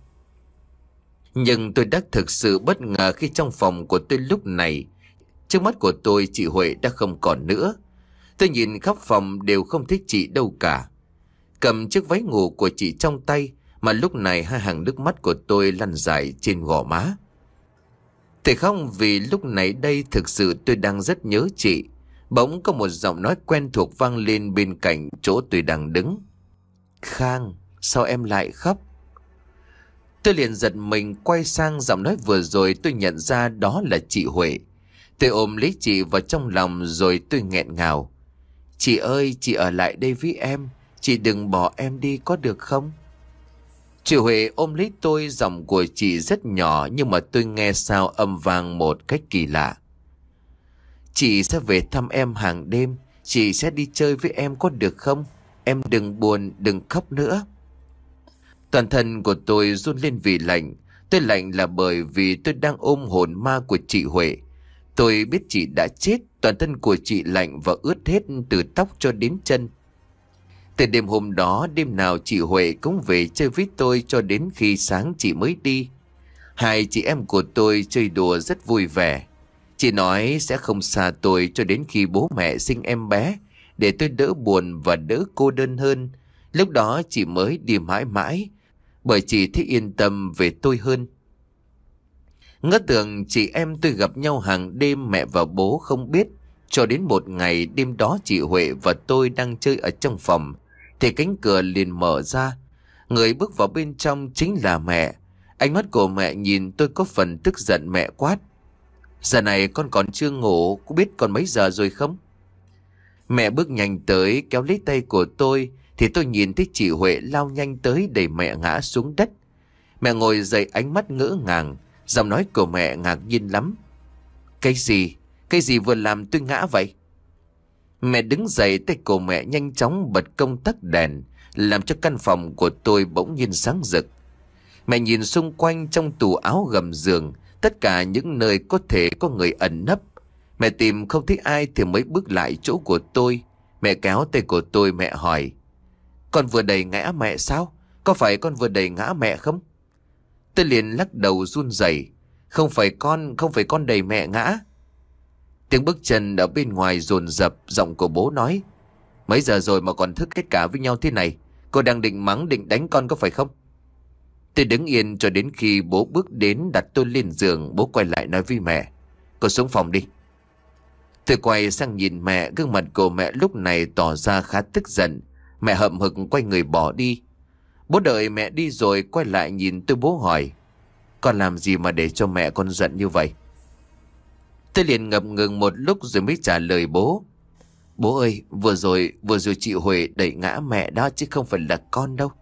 Nhưng tôi đã thực sự bất ngờ khi trong phòng của tôi lúc này, trước mắt của tôi chị Huệ đã không còn nữa. Tôi nhìn khắp phòng đều không thấy chị đâu cả. Cầm chiếc váy ngủ của chị trong tay mà lúc này hai hàng nước mắt của tôi lăn dài trên gò má. Tôi khóc vì lúc này đây thực sự tôi đang rất nhớ chị. Bỗng có một giọng nói quen thuộc vang lên bên cạnh chỗ tôi đang đứng: "Khang, sao em lại khóc?" Tôi liền giật mình quay sang, giọng nói vừa rồi tôi nhận ra đó là chị Huệ. Tôi ôm lấy chị vào trong lòng rồi tôi nghẹn ngào: "Chị ơi, chị ở lại đây với em, chị đừng bỏ em đi có được không?" Chị Huệ ôm lấy tôi, giọng của chị rất nhỏ nhưng mà tôi nghe sao âm vang một cách kỳ lạ: "Chị sẽ về thăm em hàng đêm, chị sẽ đi chơi với em có được không? Em đừng buồn, đừng khóc nữa." Toàn thân của tôi run lên vì lạnh. Tôi lạnh là bởi vì tôi đang ôm hồn ma của chị Huệ. Tôi biết chị đã chết, toàn thân của chị lạnh và ướt hết từ tóc cho đến chân. Từ đêm hôm đó, đêm nào chị Huệ cũng về chơi với tôi cho đến khi sáng chị mới đi. Hai chị em của tôi chơi đùa rất vui vẻ. Chị nói sẽ không xa tôi cho đến khi bố mẹ sinh em bé, để tôi đỡ buồn và đỡ cô đơn hơn. Lúc đó chị mới đi mãi mãi, bởi chị thấy yên tâm về tôi hơn. Ngỡ tưởng chị em tôi gặp nhau hàng đêm, mẹ và bố không biết. Cho đến một ngày, đêm đó chị Huệ và tôi đang chơi ở trong phòng, thì cánh cửa liền mở ra. Người bước vào bên trong chính là mẹ. Ánh mắt của mẹ nhìn tôi có phần tức giận. Mẹ quát: "Giờ này con còn chưa ngủ, có biết còn mấy giờ rồi không?" Mẹ bước nhanh tới kéo lấy tay của tôi, thì tôi nhìn thấy chị Huệ lao nhanh tới đẩy mẹ ngã xuống đất. Mẹ ngồi dậy, ánh mắt ngỡ ngàng, giọng nói của mẹ ngạc nhiên lắm. Cái gì? Cái gì vừa làm tôi ngã vậy?" Mẹ đứng dậy, tay của mẹ nhanh chóng bật công tắc đèn, làm cho căn phòng của tôi bỗng nhiên sáng rực. Mẹ nhìn xung quanh trong tủ áo, gầm giường, tất cả những nơi có thể có người ẩn nấp. Mẹ tìm không thấy ai thì mới bước lại chỗ của tôi. Mẹ kéo tay của tôi, mẹ hỏi: "Con vừa đẩy ngã mẹ sao? Có phải con vừa đẩy ngã mẹ không?" Tôi liền lắc đầu run rẩy: Không phải con, không phải con đẩy mẹ ngã." Tiếng bước chân ở bên ngoài dồn dập, giọng của bố nói: "Mấy giờ rồi mà còn thức hết cả với nhau thế này? Cô đang định mắng, định đánh con có phải không?" Tôi đứng yên cho đến khi bố bước đến đặt tôi lên giường. Bố quay lại nói với mẹ: "Cô xuống phòng đi." Tôi quay sang nhìn mẹ, gương mặt của mẹ lúc này tỏ ra khá tức giận. Mẹ hậm hực quay người bỏ đi. Bố đợi mẹ đi rồi quay lại nhìn tôi, bố hỏi: "Con làm gì mà để cho mẹ con giận như vậy?" Tôi liền ngập ngừng một lúc rồi mới trả lời bố: "Bố ơi, vừa rồi, vừa rồi chị Huệ đẩy ngã mẹ đó chứ không phải là con đâu."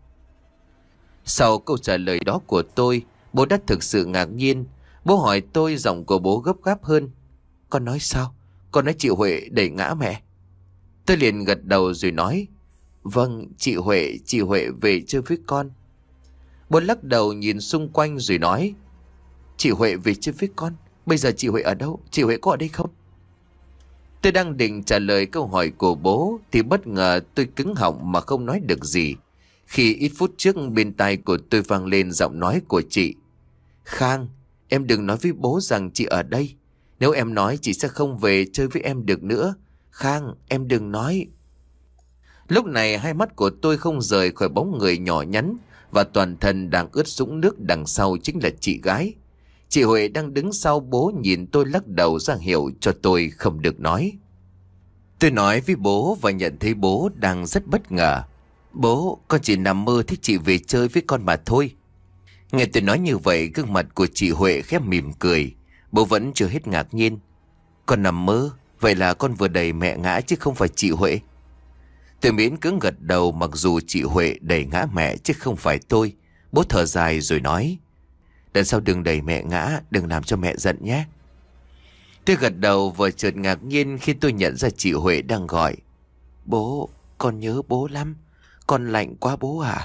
Sau câu trả lời đó của tôi, bố đã thực sự ngạc nhiên. Bố hỏi tôi, giọng của bố gấp gáp hơn: "Con nói sao? Con nói chị Huệ đẩy ngã mẹ?" Tôi liền gật đầu rồi nói: "Vâng, chị Huệ, chị Huệ về chơi với con." Bố lắc đầu nhìn xung quanh rồi nói: "Chị Huệ về chơi với con? Bây giờ chị Huệ ở đâu? Chị Huệ có ở đây không?" Tôi đang định trả lời câu hỏi của bố thì bất ngờ tôi cứng họng mà không nói được gì, khi ít phút trước bên tai của tôi vang lên giọng nói của chị: "Khang, em đừng nói với bố rằng chị ở đây. Nếu em nói chị sẽ không về chơi với em được nữa. Khang, em đừng nói." Lúc này hai mắt của tôi không rời khỏi bóng người nhỏ nhắn và toàn thân đang ướt sũng nước đằng sau chính là chị gái. Chị Huệ đang đứng sau bố, nhìn tôi lắc đầu ra hiệu cho tôi không được nói. Tôi nói với bố và nhận thấy bố đang rất bất ngờ. "Bố, con chỉ nằm mơ thấy chị về chơi với con mà thôi." Nghe tôi nói như vậy, gương mặt của chị Huệ khẽ mỉm cười. Bố vẫn chưa hết ngạc nhiên: "Con nằm mơ? Vậy là con vừa đẩy mẹ ngã chứ không phải chị Huệ?" Tôi miễn cưỡng gật đầu, mặc dù chị Huệ đẩy ngã mẹ chứ không phải tôi. Bố thở dài rồi nói: "Lần sau đừng đẩy mẹ ngã, đừng làm cho mẹ giận nhé." Tôi gật đầu và chợt ngạc nhiên khi tôi nhận ra chị Huệ đang gọi: "Bố, con nhớ bố lắm. Con lạnh quá bố à."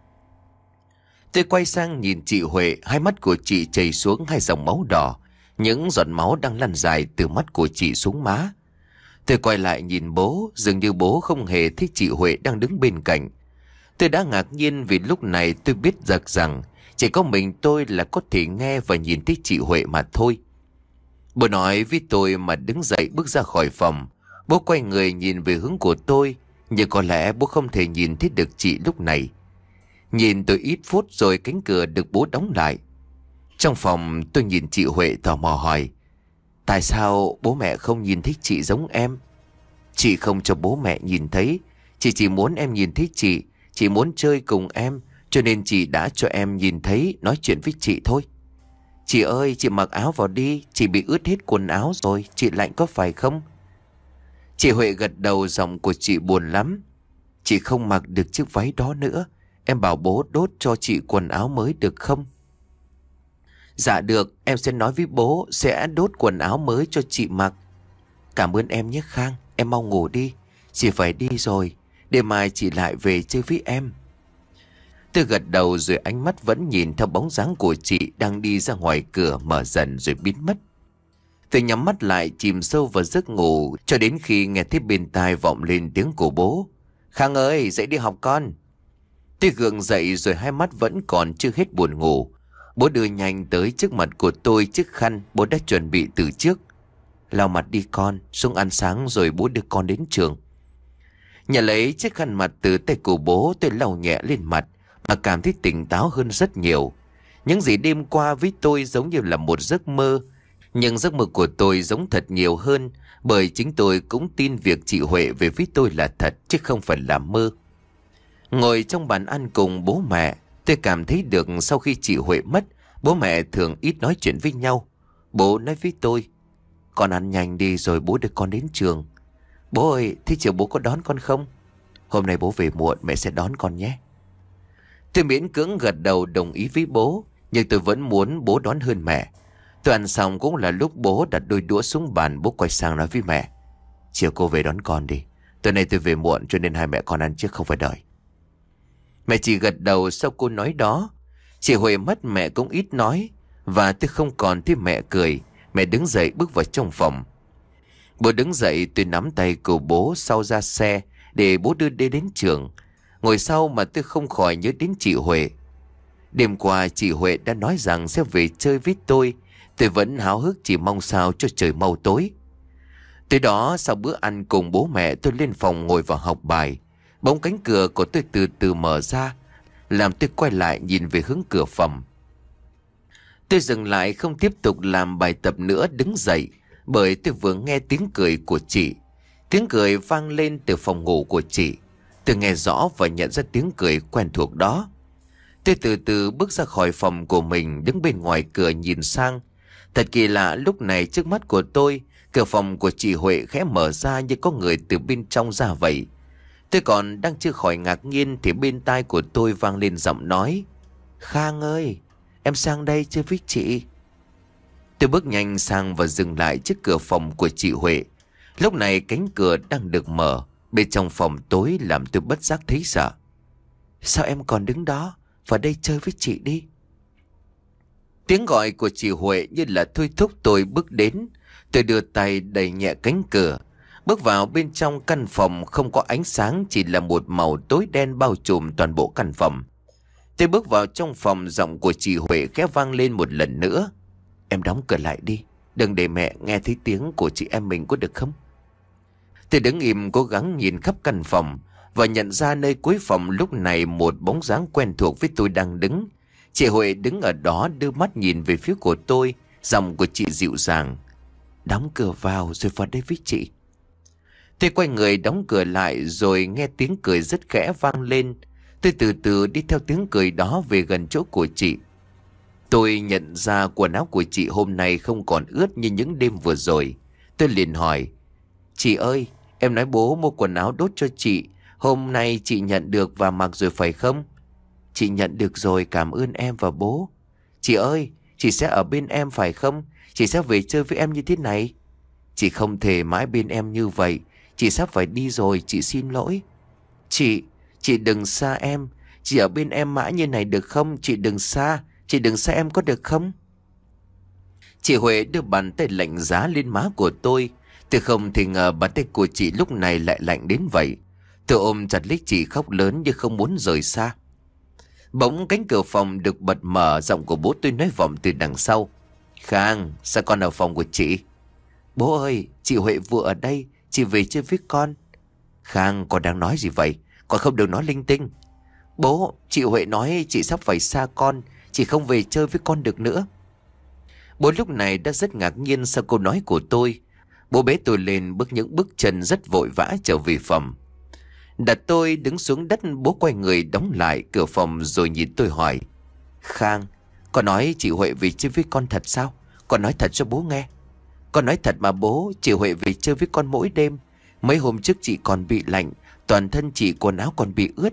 Tôi quay sang nhìn chị Huệ, hai mắt của chị chảy xuống hai dòng máu đỏ. Những giọt máu đang lăn dài từ mắt của chị xuống má. Tôi quay lại nhìn bố, dường như bố không hề thấy chị Huệ đang đứng bên cạnh. Tôi đã ngạc nhiên vì lúc này tôi biết giặc rằng chỉ có mình tôi là có thể nghe và nhìn thấy chị Huệ mà thôi. Bố nói với tôi mà đứng dậy bước ra khỏi phòng. Bố quay người nhìn về hướng của tôi, nhưng có lẽ bố không thể nhìn thấy được chị lúc này. Nhìn tôi ít phút rồi cánh cửa được bố đóng lại. Trong phòng tôi nhìn chị Huệ tò mò hỏi: "Tại sao bố mẹ không nhìn thấy chị giống em?" "Chị không cho bố mẹ nhìn thấy. Chị chỉ muốn em nhìn thấy chị. Chị muốn chơi cùng em, cho nên chị đã cho em nhìn thấy, nói chuyện với chị thôi." "Chị ơi, chị mặc áo vào đi. Chị bị ướt hết quần áo rồi. Chị lạnh có phải không?" Chị Huệ gật đầu, giọng của chị buồn lắm: "Chị không mặc được chiếc váy đó nữa. Em bảo bố đốt cho chị quần áo mới được không?" "Dạ được, em sẽ nói với bố sẽ đốt quần áo mới cho chị mặc." "Cảm ơn em nhé Khang, em mau ngủ đi. Chị phải đi rồi, để mai chị lại về chơi với em." Tôi gật đầu rồi ánh mắt vẫn nhìn theo bóng dáng của chị đang đi ra ngoài cửa, mở dần rồi biến mất. Tôi nhắm mắt lại chìm sâu vào giấc ngủ cho đến khi nghe thấy bên tai vọng lên tiếng của bố: "Khang ơi, dậy đi học con." Tôi gượng dậy rồi hai mắt vẫn còn chưa hết buồn ngủ. Bố đưa nhanh tới trước mặt của tôi chiếc khăn bố đã chuẩn bị từ trước. "Lau mặt đi con, xuống ăn sáng rồi bố đưa con đến trường." Nhà lấy chiếc khăn mặt từ tay của bố, tôi lau nhẹ lên mặt mà cảm thấy tỉnh táo hơn rất nhiều. Những gì đêm qua với tôi giống như là một giấc mơ, nhưng giấc mơ của tôi giống thật nhiều hơn, bởi chính tôi cũng tin việc chị Huệ về với tôi là thật chứ không phải là mơ. Ngồi trong bàn ăn cùng bố mẹ, tôi cảm thấy được sau khi chị Huệ mất, bố mẹ thường ít nói chuyện với nhau. Bố nói với tôi: "Con ăn nhanh đi rồi bố đưa con đến trường." "Bố ơi, thế chiều bố có đón con không?" "Hôm nay bố về muộn, mẹ sẽ đón con nhé." Tôi miễn cưỡng gật đầu đồng ý với bố, nhưng tôi vẫn muốn bố đón hơn mẹ. Tôi ăn xong cũng là lúc bố đặt đôi đũa xuống bàn. Bố quay sang nói với mẹ: "Chiều cô về đón con đi. Tối nay tôi về muộn cho nên hai mẹ con ăn trước không phải đợi." Mẹ chỉ gật đầu sau câu nói đó. Chị Huệ mất mẹ cũng ít nói, và tôi không còn thấy mẹ cười. Mẹ đứng dậy bước vào trong phòng. Bố đứng dậy, tôi nắm tay của bố sau ra xe để bố đưa đi đến trường. Ngồi sau mà tôi không khỏi nhớ đến chị Huệ. Đêm qua chị Huệ đã nói rằng sẽ về chơi với tôi. Tôi vẫn háo hức chỉ mong sao cho trời mau tối. Tới đó sau bữa ăn cùng bố mẹ, tôi lên phòng ngồi vào học bài. Bỗng cánh cửa của tôi từ từ mở ra, làm tôi quay lại nhìn về hướng cửa phòng. Tôi dừng lại không tiếp tục làm bài tập nữa, đứng dậy, bởi tôi vừa nghe tiếng cười của chị. Tiếng cười vang lên từ phòng ngủ của chị. Tôi nghe rõ và nhận ra tiếng cười quen thuộc đó. Tôi từ từ bước ra khỏi phòng của mình, đứng bên ngoài cửa nhìn sang. Thật kỳ lạ, lúc này trước mắt của tôi, cửa phòng của chị Huệ khẽ mở ra như có người từ bên trong ra vậy. Tôi còn đang chưa khỏi ngạc nhiên thì bên tai của tôi vang lên giọng nói: "Khang ơi, em sang đây chơi với chị." Tôi bước nhanh sang và dừng lại trước cửa phòng của chị Huệ. Lúc này cánh cửa đang được mở. Bên trong phòng tối làm tôi bất giác thấy sợ. "Sao em còn đứng đó? Vào đây chơi với chị đi." Tiếng gọi của chị Huệ như là thôi thúc tôi bước đến. Tôi đưa tay đẩy nhẹ cánh cửa. Bước vào bên trong căn phòng không có ánh sáng, chỉ là một màu tối đen bao trùm toàn bộ căn phòng. Tôi bước vào trong phòng, giọng của chị Huệ khẽ vang lên một lần nữa: "Em đóng cửa lại đi, đừng để mẹ nghe thấy tiếng của chị em mình, có được không?" Tôi đứng im cố gắng nhìn khắp căn phòng và nhận ra nơi cuối phòng lúc này một bóng dáng quen thuộc với tôi đang đứng. Chị Huệ đứng ở đó đưa mắt nhìn về phía của tôi, giọng của chị dịu dàng: "Đóng cửa vào rồi vào đây với chị." Tôi quay người đóng cửa lại rồi nghe tiếng cười rất khẽ vang lên. Tôi từ từ đi theo tiếng cười đó về gần chỗ của chị. Tôi nhận ra quần áo của chị hôm nay không còn ướt như những đêm vừa rồi. Tôi liền hỏi: "Chị ơi, em nói bố mua quần áo đốt cho chị, hôm nay chị nhận được và mặc rồi phải không?" "Chị nhận được rồi, cảm ơn em và bố." "Chị ơi, chị sẽ ở bên em phải không? Chị sẽ về chơi với em như thế này." "Chị không thể mãi bên em như vậy. Chị sắp phải đi rồi, chị xin lỗi." Chị, chị đừng xa em. Chị ở bên em mãi như này được không? Chị đừng xa, chị đừng xa em có được không?" Chị Huệ đưa bàn tay lạnh giá lên má của tôi. Tôi không thể ngờ bàn tay của chị lúc này lại lạnh đến vậy. Tôi ôm chặt lấy chị khóc lớn như không muốn rời xa. Bỗng cánh cửa phòng được bật mở, giọng của bố tôi nói vọng từ đằng sau: "Khang, sao con ở phòng của chị?" "Bố ơi, chị Huệ vừa ở đây, chị về chơi với con." "Khang, con đang nói gì vậy? Con không được nói linh tinh." "Bố, chị Huệ nói chị sắp phải xa con, chị không về chơi với con được nữa." Bố lúc này đã rất ngạc nhiên sau câu nói của tôi. Bố bế tôi lên, bước những bước chân rất vội vã trở về phòng. Đặt tôi đứng xuống đất, bố quay người đóng lại cửa phòng rồi nhìn tôi hỏi: "Khang, con nói chị Huệ về chơi với con thật sao? Con nói thật cho bố nghe." "Con nói thật mà bố, chị Huệ về chơi với con mỗi đêm. Mấy hôm trước chị còn bị lạnh, toàn thân chị quần áo còn bị ướt."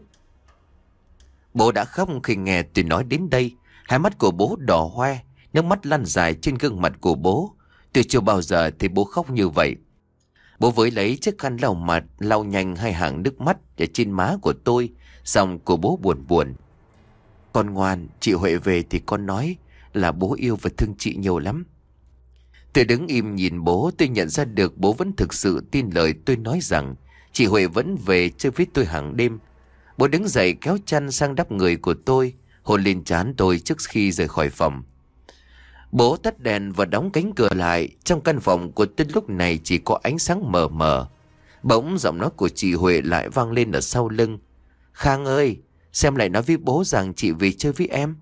Bố đã khóc khi nghe tôi nói đến đây. Hai mắt của bố đỏ hoe, nước mắt lăn dài trên gương mặt của bố. Tôi chưa bao giờ thấy bố khóc như vậy. Bố với lấy chiếc khăn lau mặt, lau nhanh hai hàng nước mắt ở trên má của tôi. Giọng của bố buồn buồn: "Con ngoan, chị Huệ về thì con nói là bố yêu và thương chị nhiều lắm." Tôi đứng im nhìn bố. Tôi nhận ra được bố vẫn thực sự tin lời tôi nói rằng chị Huệ vẫn về chơi với tôi hàng đêm. Bố đứng dậy kéo chăn sang đắp người của tôi, hôn lên trán tôi trước khi rời khỏi phòng. Bố tắt đèn và đóng cánh cửa lại. Trong căn phòng của tôi lúc này chỉ có ánh sáng mờ mờ. Bỗng giọng nói của chị Huệ lại vang lên ở sau lưng. Khang ơi, xem lại nói với bố rằng chị về chơi với em.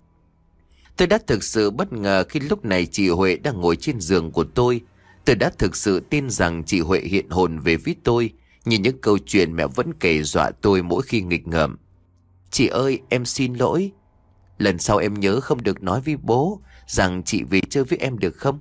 Tôi đã thực sự bất ngờ khi lúc này chị Huệ đang ngồi trên giường của tôi. Tôi đã thực sự tin rằng chị Huệ hiện hồn về với tôi, như những câu chuyện mẹ vẫn kể dọa tôi mỗi khi nghịch ngợm. Chị ơi, em xin lỗi. Lần sau em nhớ không được nói với bố rằng chị về chơi với em được không?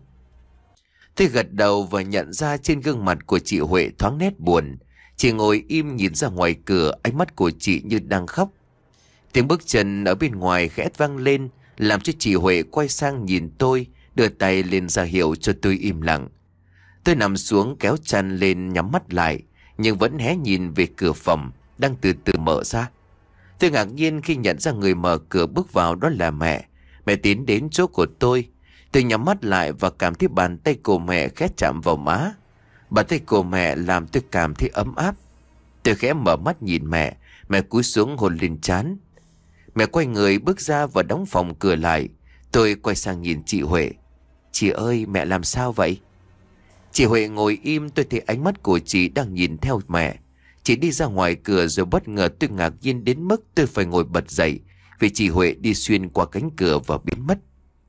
Tôi gật đầu và nhận ra trên gương mặt của chị Huệ thoáng nét buồn. Chị ngồi im nhìn ra ngoài cửa, ánh mắt của chị như đang khóc. Tiếng bước chân ở bên ngoài khẽ vang lên, làm cho chị Huệ quay sang nhìn tôi, đưa tay lên ra hiệu cho tôi im lặng. Tôi nằm xuống kéo chăn lên nhắm mắt lại, nhưng vẫn hé nhìn về cửa phòng đang từ từ mở ra. Tôi ngạc nhiên khi nhận ra người mở cửa bước vào đó là mẹ. Mẹ tiến đến chỗ của tôi. Tôi nhắm mắt lại và cảm thấy bàn tay của mẹ khẽ chạm vào má. Bàn tay của mẹ làm tôi cảm thấy ấm áp. Tôi khẽ mở mắt nhìn mẹ. Mẹ cúi xuống hôn lên trán. Mẹ quay người bước ra và đóng phòng cửa lại. Tôi quay sang nhìn chị Huệ. Chị ơi, mẹ làm sao vậy? Chị Huệ ngồi im. Tôi thấy ánh mắt của chị đang nhìn theo mẹ. Chị đi ra ngoài cửa rồi bất ngờ tôi ngạc nhiên đến mức tôi phải ngồi bật dậy, vì chị Huệ đi xuyên qua cánh cửa và biến mất.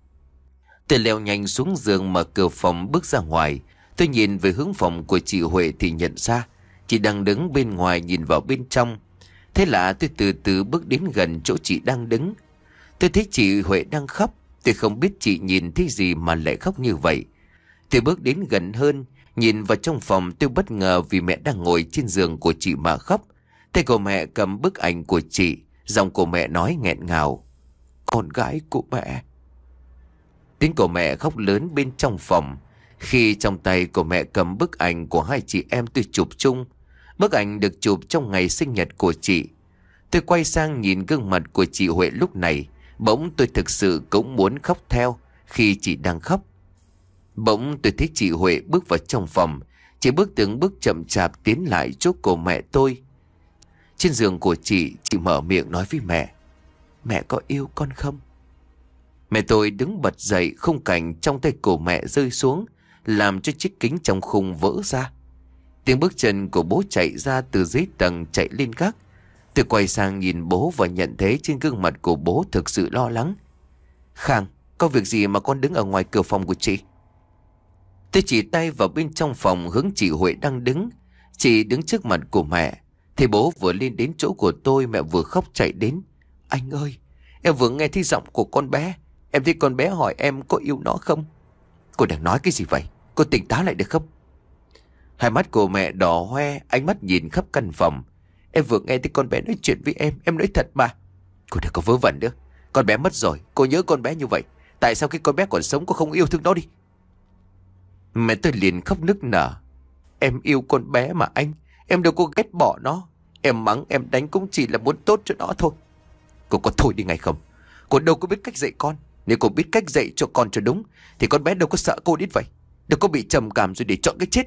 Tôi leo nhanh xuống giường mở cửa phòng bước ra ngoài. Tôi nhìn về hướng phòng của chị Huệ thì nhận ra chị đang đứng bên ngoài nhìn vào bên trong. Thế lạ, tôi từ từ bước đến gần chỗ chị đang đứng. Tôi thấy chị Huệ đang khóc. Tôi không biết chị nhìn thấy gì mà lại khóc như vậy. Tôi bước đến gần hơn, nhìn vào trong phòng. Tôi bất ngờ vì mẹ đang ngồi trên giường của chị mà khóc. Tay của mẹ cầm bức ảnh của chị. Giọng của mẹ nói nghẹn ngào. Con gái của mẹ. Tiếng của mẹ khóc lớn bên trong phòng, khi trong tay của mẹ cầm bức ảnh của hai chị em tôi chụp chung. Bức ảnh được chụp trong ngày sinh nhật của chị. Tôi quay sang nhìn gương mặt của chị Huệ lúc này. Bỗng tôi thực sự cũng muốn khóc theo khi chị đang khóc. Bỗng tôi thấy chị Huệ bước vào trong phòng. Chị bước từng bước chậm chạp tiến lại chỗ của mẹ tôi. Trên giường của chị, chị mở miệng nói với mẹ. Mẹ có yêu con không? Mẹ tôi đứng bật dậy, khung cảnh trong tay của mẹ rơi xuống, làm cho chiếc kính trong khung vỡ ra. Tiếng bước chân của bố chạy ra từ dưới tầng chạy lên gác. Tôi quay sang nhìn bố và nhận thấy trên gương mặt của bố thực sự lo lắng. Khang, có việc gì mà con đứng ở ngoài cửa phòng của chị? Tôi chỉ tay vào bên trong phòng hướng chị Huệ đang đứng. Chị đứng trước mặt của mẹ. Thì bố vừa lên đến chỗ của tôi, mẹ vừa khóc chạy đến. Anh ơi, em vừa nghe thấy giọng của con bé. Em thấy con bé hỏi em có yêu nó không? Cô đang nói cái gì vậy? Cô tỉnh táo lại được không? Hai mắt của mẹ đỏ hoe, ánh mắt nhìn khắp căn phòng. Em vừa nghe thấy con bé nói chuyện với em. Em nói thật mà. Cô đừng có vớ vẩn nữa. Con bé mất rồi, cô nhớ con bé như vậy. Tại sao khi con bé còn sống cô không yêu thương nó đi? Mẹ tôi liền khóc nức nở. Em yêu con bé mà anh. Em đâu có ghét bỏ nó. Em mắng em đánh cũng chỉ là muốn tốt cho nó thôi. Cô có thôi đi ngay không? Cô đâu có biết cách dạy con. Nếu cô biết cách dạy cho con cho đúng thì con bé đâu có sợ cô đến vậy. Đâu có bị trầm cảm rồi để chọn cái chết.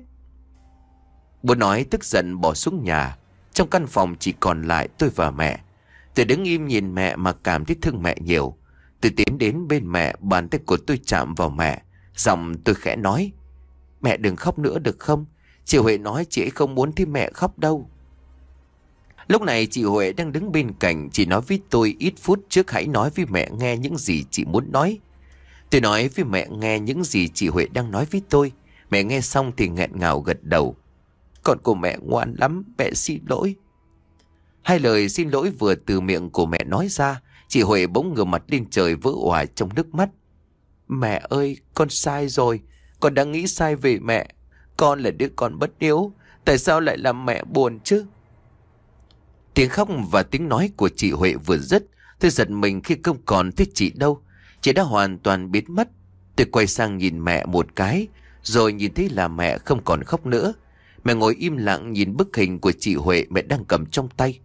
Bố nói tức giận bỏ xuống nhà. Trong căn phòng chỉ còn lại tôi và mẹ. Tôi đứng im nhìn mẹ mà cảm thấy thương mẹ nhiều. Tôi tiến đến bên mẹ, bàn tay của tôi chạm vào mẹ. Giọng tôi khẽ nói. Mẹ đừng khóc nữa được không? Chị Huệ nói chị ấy không muốn thấy mẹ khóc đâu. Lúc này chị Huệ đang đứng bên cạnh. Chị nói với tôi ít phút trước hãy nói với mẹ nghe những gì chị muốn nói. Tôi nói với mẹ nghe những gì chị Huệ đang nói với tôi. Mẹ nghe xong thì nghẹn ngào gật đầu. Con của mẹ ngoan lắm, mẹ xin lỗi. Hai lời xin lỗi vừa từ miệng của mẹ nói ra, chị Huệ bỗng ngửa mặt lên trời vỡ òa trong nước mắt. Mẹ ơi, con sai rồi. Con đã nghĩ sai về mẹ. Con là đứa con bất hiếu. Tại sao lại làm mẹ buồn chứ? Tiếng khóc và tiếng nói của chị Huệ vừa dứt, tôi giật mình khi không còn thấy chị đâu. Chị đã hoàn toàn biến mất. Tôi quay sang nhìn mẹ một cái, rồi nhìn thấy là mẹ không còn khóc nữa. Mẹ ngồi im lặng nhìn bức hình của chị Huệ mẹ đang cầm trong tay.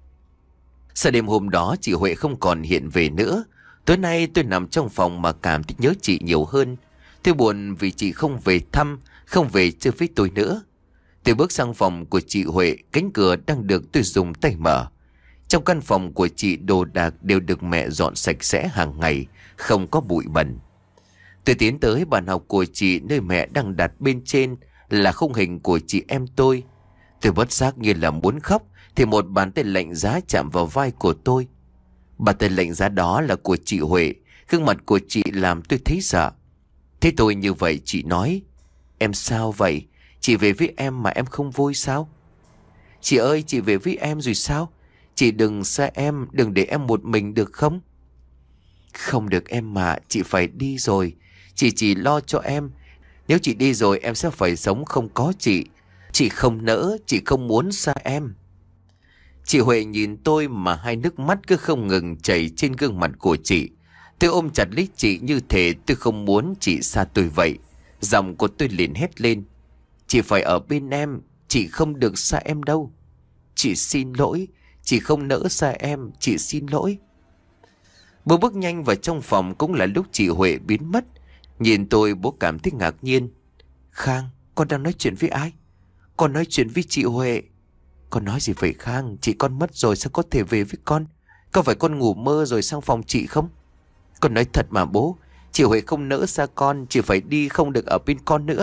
Sau đêm hôm đó chị Huệ không còn hiện về nữa. Tối nay tôi nằm trong phòng mà cảm thấy nhớ chị nhiều hơn. Tôi buồn vì chị không về thăm, không về chơi với tôi nữa. Tôi bước sang phòng của chị Huệ, cánh cửa đang được tôi dùng tay mở. Trong căn phòng của chị đồ đạc đều được mẹ dọn sạch sẽ hàng ngày, không có bụi bẩn. Tôi tiến tới bàn học của chị nơi mẹ đang đặt bên trên là khung hình của chị em tôi. Tôi bất giác như là muốn khóc, thì một bàn tay lạnh giá chạm vào vai của tôi. Bàn tay lạnh giá đó là của chị Huệ. Gương mặt của chị làm tôi thấy sợ. Thế tôi như vậy chị nói: "Em sao vậy? Chị về với em mà em không vui sao?" "Chị ơi, chị về với em rồi sao? Chị đừng xa em, đừng để em một mình được không?" "Không được em mà, chị phải đi rồi. Chị chỉ lo cho em. Nếu chị đi rồi em sẽ phải sống không có chị. Chị không nỡ, chị không muốn xa em." Chị Huệ nhìn tôi mà hai nước mắt cứ không ngừng chảy trên gương mặt của chị. Tôi ôm chặt lấy chị như thể tôi không muốn chị xa tôi vậy. Giọng của tôi liền hét lên: "Chị phải ở bên em, chị không được xa em đâu. Chị xin lỗi, chị không nỡ xa em, chị xin lỗi." Bố bước nhanh vào trong phòng cũng là lúc chị Huệ biến mất. Nhìn tôi, bố cảm thấy ngạc nhiên. "Khang, con đang nói chuyện với ai?" "Con nói chuyện với chị Huệ." "Con nói gì vậy Khang? Chị con mất rồi sao có thể về với con? Có phải con ngủ mơ rồi sang phòng chị không?" "Con nói thật mà bố, chị Huệ không nỡ xa con, chị phải đi không được ở bên con nữa."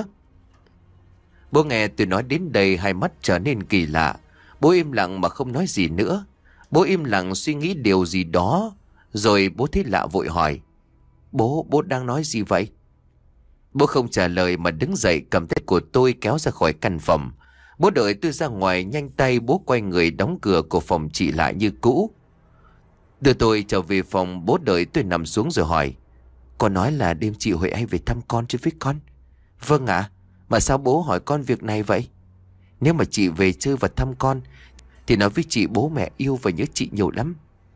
Bố nghe tôi nói đến đây, hai mắt trở nên kỳ lạ. Bố im lặng mà không nói gì nữa. Bố im lặng suy nghĩ điều gì đó. Rồi bố thấy lạ vội hỏi: Bố, bố đang nói gì vậy?" Bố không trả lời mà đứng dậy cầm tay của tôi kéo ra khỏi căn phòng. Bố đợi tôi ra ngoài, nhanh tay bố quay người đóng cửa của phòng chị lại như cũ. Đưa tôi trở về phòng, bố đợi tôi nằm xuống rồi hỏi: "Con nói là đêm chị Huệ hay về thăm con chứ với con?" "Vâng ạ." "Mà sao bố hỏi con việc này vậy?" "Nếu mà chị về chơi và thăm con thì nói với chị bố mẹ yêu và nhớ chị nhiều lắm."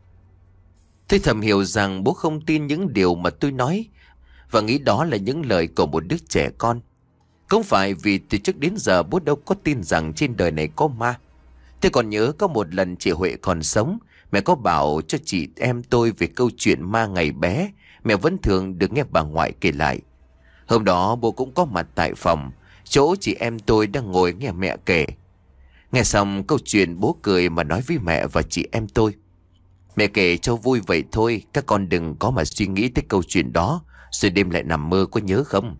Tôi thầm hiểu rằng bố không tin những điều mà tôi nói và nghĩ đó là những lời của một đứa trẻ con. Không phải vì từ trước đến giờ bố đâu có tin rằng trên đời này có ma. Tôi còn nhớ có một lần chị Huệ còn sống, mẹ có bảo cho chị em tôi về câu chuyện ma ngày bé. Mẹ vẫn thường được nghe bà ngoại kể lại. Hôm đó bố cũng có mặt tại phòng, chỗ chị em tôi đang ngồi nghe mẹ kể. Nghe xong câu chuyện, bố cười mà nói với mẹ và chị em tôi: "Mẹ kể cho vui vậy thôi, các con đừng có mà suy nghĩ tới câu chuyện đó rồi đêm lại nằm mơ, có nhớ không?"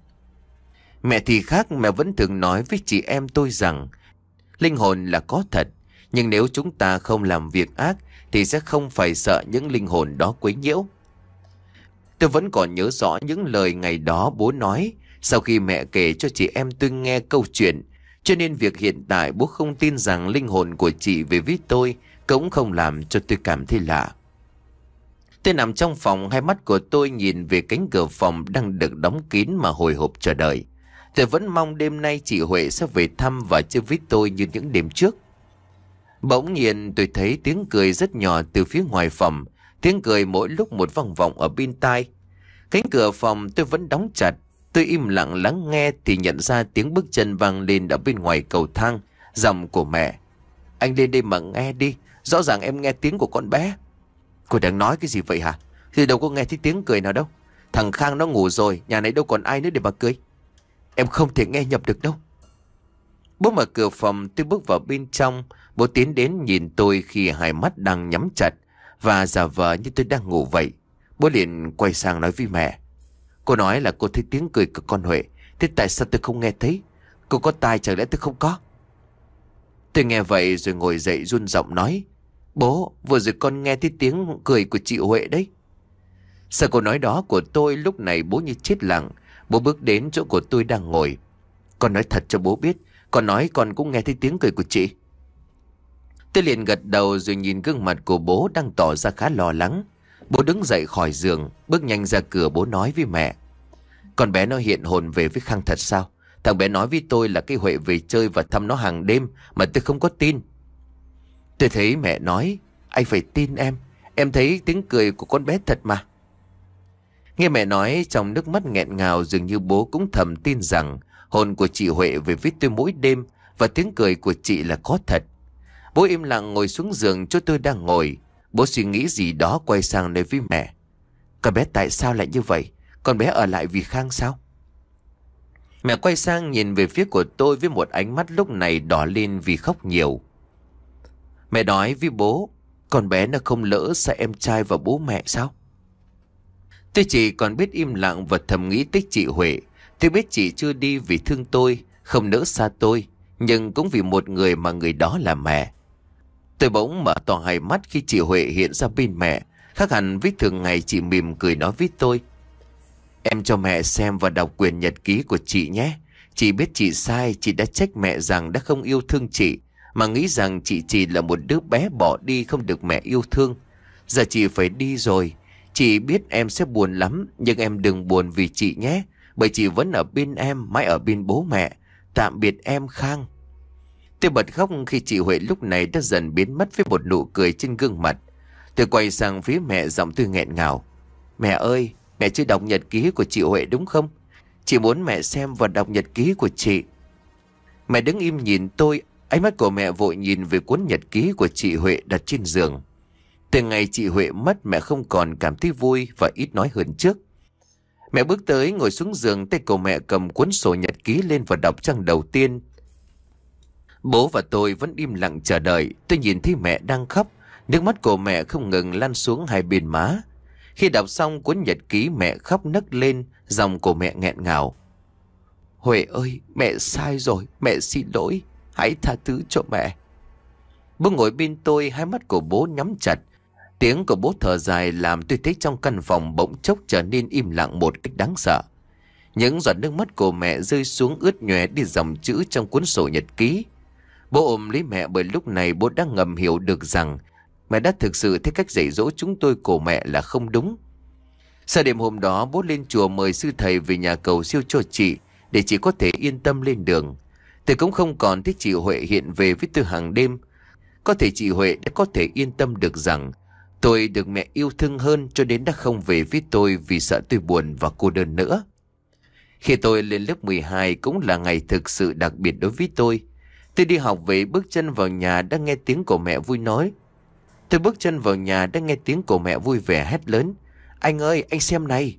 Mẹ thì khác, mẹ vẫn thường nói với chị em tôi rằng linh hồn là có thật, nhưng nếu chúng ta không làm việc ác thì sẽ không phải sợ những linh hồn đó quấy nhiễu. Tôi vẫn còn nhớ rõ những lời ngày đó bố nói sau khi mẹ kể cho chị em tôi nghe câu chuyện, cho nên việc hiện tại bố không tin rằng linh hồn của chị về với tôi cũng không làm cho tôi cảm thấy lạ. Tôi nằm trong phòng, hai mắt của tôi nhìn về cánh cửa phòng đang được đóng kín mà hồi hộp chờ đợi. Tôi vẫn mong đêm nay chị Huệ sẽ về thăm và chơi với tôi như những đêm trước. Bỗng nhiên tôi thấy tiếng cười rất nhỏ từ phía ngoài phòng. Tiếng cười mỗi lúc một vang vọng ở bên tai. Cánh cửa phòng tôi vẫn đóng chặt. Tôi im lặng lắng nghe thì nhận ra tiếng bước chân vang lên ở bên ngoài cầu thang. Giọng của mẹ: "Anh lên đây mà nghe đi, rõ ràng em nghe tiếng của con bé." "Cô đang nói cái gì vậy hả? Thì đâu có nghe thấy tiếng cười nào đâu. Thằng Khang nó ngủ rồi, nhà này đâu còn ai nữa để mà cười. Em không thể nghe nhập được đâu." Bố mở cửa phòng, tôi bước vào bên trong. Bố tiến đến nhìn tôi khi hai mắt đang nhắm chặt và giả vờ như tôi đang ngủ vậy. Bố liền quay sang nói với mẹ: "Cô nói là cô thấy tiếng cười của con Huệ, thế tại sao tôi không nghe thấy? Cô có tai chẳng lẽ tôi không có?" Tôi nghe vậy rồi ngồi dậy run giọng nói: "Bố, vừa rồi con nghe thấy tiếng cười của chị Huệ đấy." Sau câu nói đó của tôi, lúc này bố như chết lặng. Bố bước đến chỗ của tôi đang ngồi. "Con nói thật cho bố biết, con nói con cũng nghe thấy tiếng cười của chị." Tôi liền gật đầu rồi nhìn gương mặt của bố đang tỏ ra khá lo lắng. Bố đứng dậy khỏi giường, bước nhanh ra cửa. Bố nói với mẹ: "Con bé nó hiện hồn về với Khang thật sao? Thằng bé nói với tôi là cái Huệ về chơi và thăm nó hàng đêm mà tôi không có tin." Tôi thấy mẹ nói: "Anh phải tin em, em thấy tiếng cười của con bé thật mà." Nghe mẹ nói trong nước mắt nghẹn ngào, dường như bố cũng thầm tin rằng hồn của chị Huệ về với tôi mỗi đêm và tiếng cười của chị là có thật. Bố im lặng ngồi xuống giường chỗ tôi đang ngồi. Bố suy nghĩ gì đó quay sang nói với mẹ: "Con bé tại sao lại như vậy? Con bé ở lại vì Khang sao?" Mẹ quay sang nhìn về phía của tôi với một ánh mắt lúc này đỏ lên vì khóc nhiều. Mẹ nói với bố: "Con bé nó không lỡ xa em trai và bố mẹ sao?" Tôi chỉ còn biết im lặng và thầm nghĩ tới chị Huệ. Tôi biết chị chưa đi vì thương tôi, không nỡ xa tôi. nhưng cũng vì một người mà người đó là mẹ. Tôi bỗng mở to hai mắt khi chị Huệ hiện ra bên mẹ. Khác hẳn với thường ngày, chị mỉm cười nói với tôi: "Em cho mẹ xem và đọc quyển nhật ký của chị nhé. Chị biết chị sai, chị đã trách mẹ rằng đã không yêu thương chị, mà nghĩ rằng chị chỉ là một đứa bé bỏ đi không được mẹ yêu thương. Giờ chị phải đi rồi. Chị biết em sẽ buồn lắm, nhưng em đừng buồn vì chị nhé, bởi chị vẫn ở bên em, mãi ở bên bố mẹ. Tạm biệt em Khang." Tôi bật khóc khi chị Huệ lúc này đã dần biến mất với một nụ cười trên gương mặt. Tôi quay sang phía mẹ, giọng tôi nghẹn ngào: "Mẹ ơi, mẹ chưa đọc nhật ký của chị Huệ đúng không? Chị muốn mẹ xem và đọc nhật ký của chị." Mẹ đứng im nhìn tôi, ánh mắt của mẹ vội nhìn về cuốn nhật ký của chị Huệ đặt trên giường. Từ ngày chị Huệ mất, mẹ không còn cảm thấy vui và ít nói hơn trước. Mẹ bước tới ngồi xuống giường, tay của mẹ cầm cuốn sổ nhật ký lên và đọc trang đầu tiên. Bố và tôi vẫn im lặng chờ đợi. Tôi nhìn thấy mẹ đang khóc, nước mắt của mẹ không ngừng lan xuống hai bên má. Khi đọc xong cuốn nhật ký, mẹ khóc nấc lên, giọng của mẹ nghẹn ngào: "Huệ ơi, mẹ sai rồi, mẹ xin lỗi, hãy tha thứ cho mẹ." Bố ngồi bên tôi, hai mắt của bố nhắm chặt. Tiếng của bố thở dài làm tôi thấy trong căn phòng bỗng chốc trở nên im lặng một cách đáng sợ. Những giọt nước mắt của mẹ rơi xuống ướt nhòe đi dòng chữ trong cuốn sổ nhật ký. Bố ôm lấy mẹ, bởi lúc này bố đã ngầm hiểu được rằng mẹ đã thực sự thấy cách dạy dỗ chúng tôi của mẹ là không đúng. Sau đêm hôm đó, bố lên chùa mời sư thầy về nhà cầu siêu cho chị, để chị có thể yên tâm lên đường. Tôi cũng không còn thích chị Huệ hiện về với tôi hàng đêm. Có thể chị Huệ đã có thể yên tâm được rằng tôi được mẹ yêu thương hơn, cho đến đã không về với tôi vì sợ tôi buồn và cô đơn nữa. Khi tôi lên lớp mười hai cũng là ngày thực sự đặc biệt đối với tôi. Tôi đi học về, bước chân vào nhà đã nghe tiếng của mẹ vui nói. Tôi bước chân vào nhà đã nghe tiếng của mẹ vui vẻ hét lớn: "Anh ơi, anh xem này!"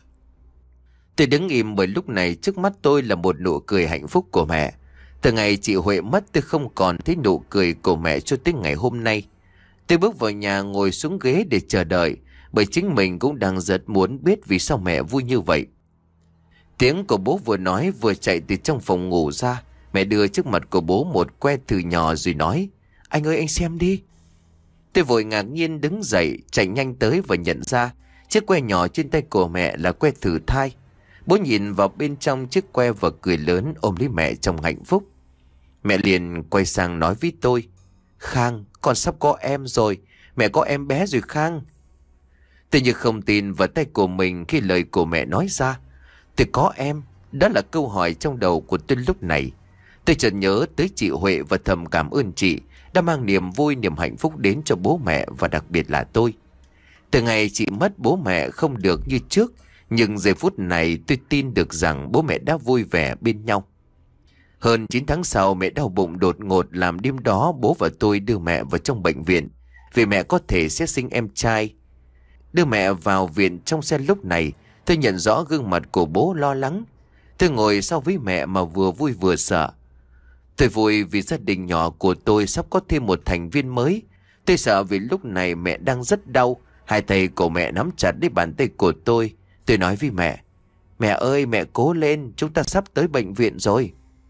Tôi đứng im, bởi lúc này trước mắt tôi là một nụ cười hạnh phúc của mẹ. Từ ngày chị Huệ mất, tôi không còn thấy nụ cười của mẹ cho tới ngày hôm nay. Tôi bước vào nhà, ngồi xuống ghế để chờ đợi, bởi chính mình cũng đang rất muốn biết vì sao mẹ vui như vậy. Tiếng của bố vừa nói vừa chạy từ trong phòng ngủ ra. Mẹ đưa trước mặt của bố một que thử nhỏ rồi nói: "Anh ơi, anh xem đi." Tôi vội ngạc nhiên đứng dậy, chạy nhanh tới và nhận ra chiếc que nhỏ trên tay của mẹ là que thử thai. Bố nhìn vào bên trong chiếc que và cười lớn, ôm lấy mẹ trong hạnh phúc. Mẹ liền quay sang nói với tôi: "Khang, con sắp có em rồi, mẹ có em bé rồi Khang." Tôi như không tin vào tay của mình khi lời của mẹ nói ra. Tôi có em, đó là câu hỏi trong đầu của tôi lúc này. Tôi chợt nhớ tới chị Huệ và thầm cảm ơn chị đã mang niềm vui, niềm hạnh phúc đến cho bố mẹ và đặc biệt là tôi. Từ ngày chị mất, bố mẹ không được như trước, nhưng giây phút này tôi tin được rằng bố mẹ đã vui vẻ bên nhau. Hơn chín tháng sau, mẹ đau bụng đột ngột làm đêm đó bố và tôi đưa mẹ vào trong bệnh viện, vì mẹ có thể sẽ sinh em trai. Đưa mẹ vào viện trong xe lúc này, tôi nhận rõ gương mặt của bố lo lắng. Tôi ngồi sau với mẹ mà vừa vui vừa sợ. Tôi vui vì gia đình nhỏ của tôi sắp có thêm một thành viên mới. Tôi sợ vì lúc này mẹ đang rất đau. Hai tay của mẹ nắm chặt lấy bàn tay của tôi. Tôi nói với mẹ: "Mẹ ơi, mẹ cố lên, chúng ta sắp tới bệnh viện rồi."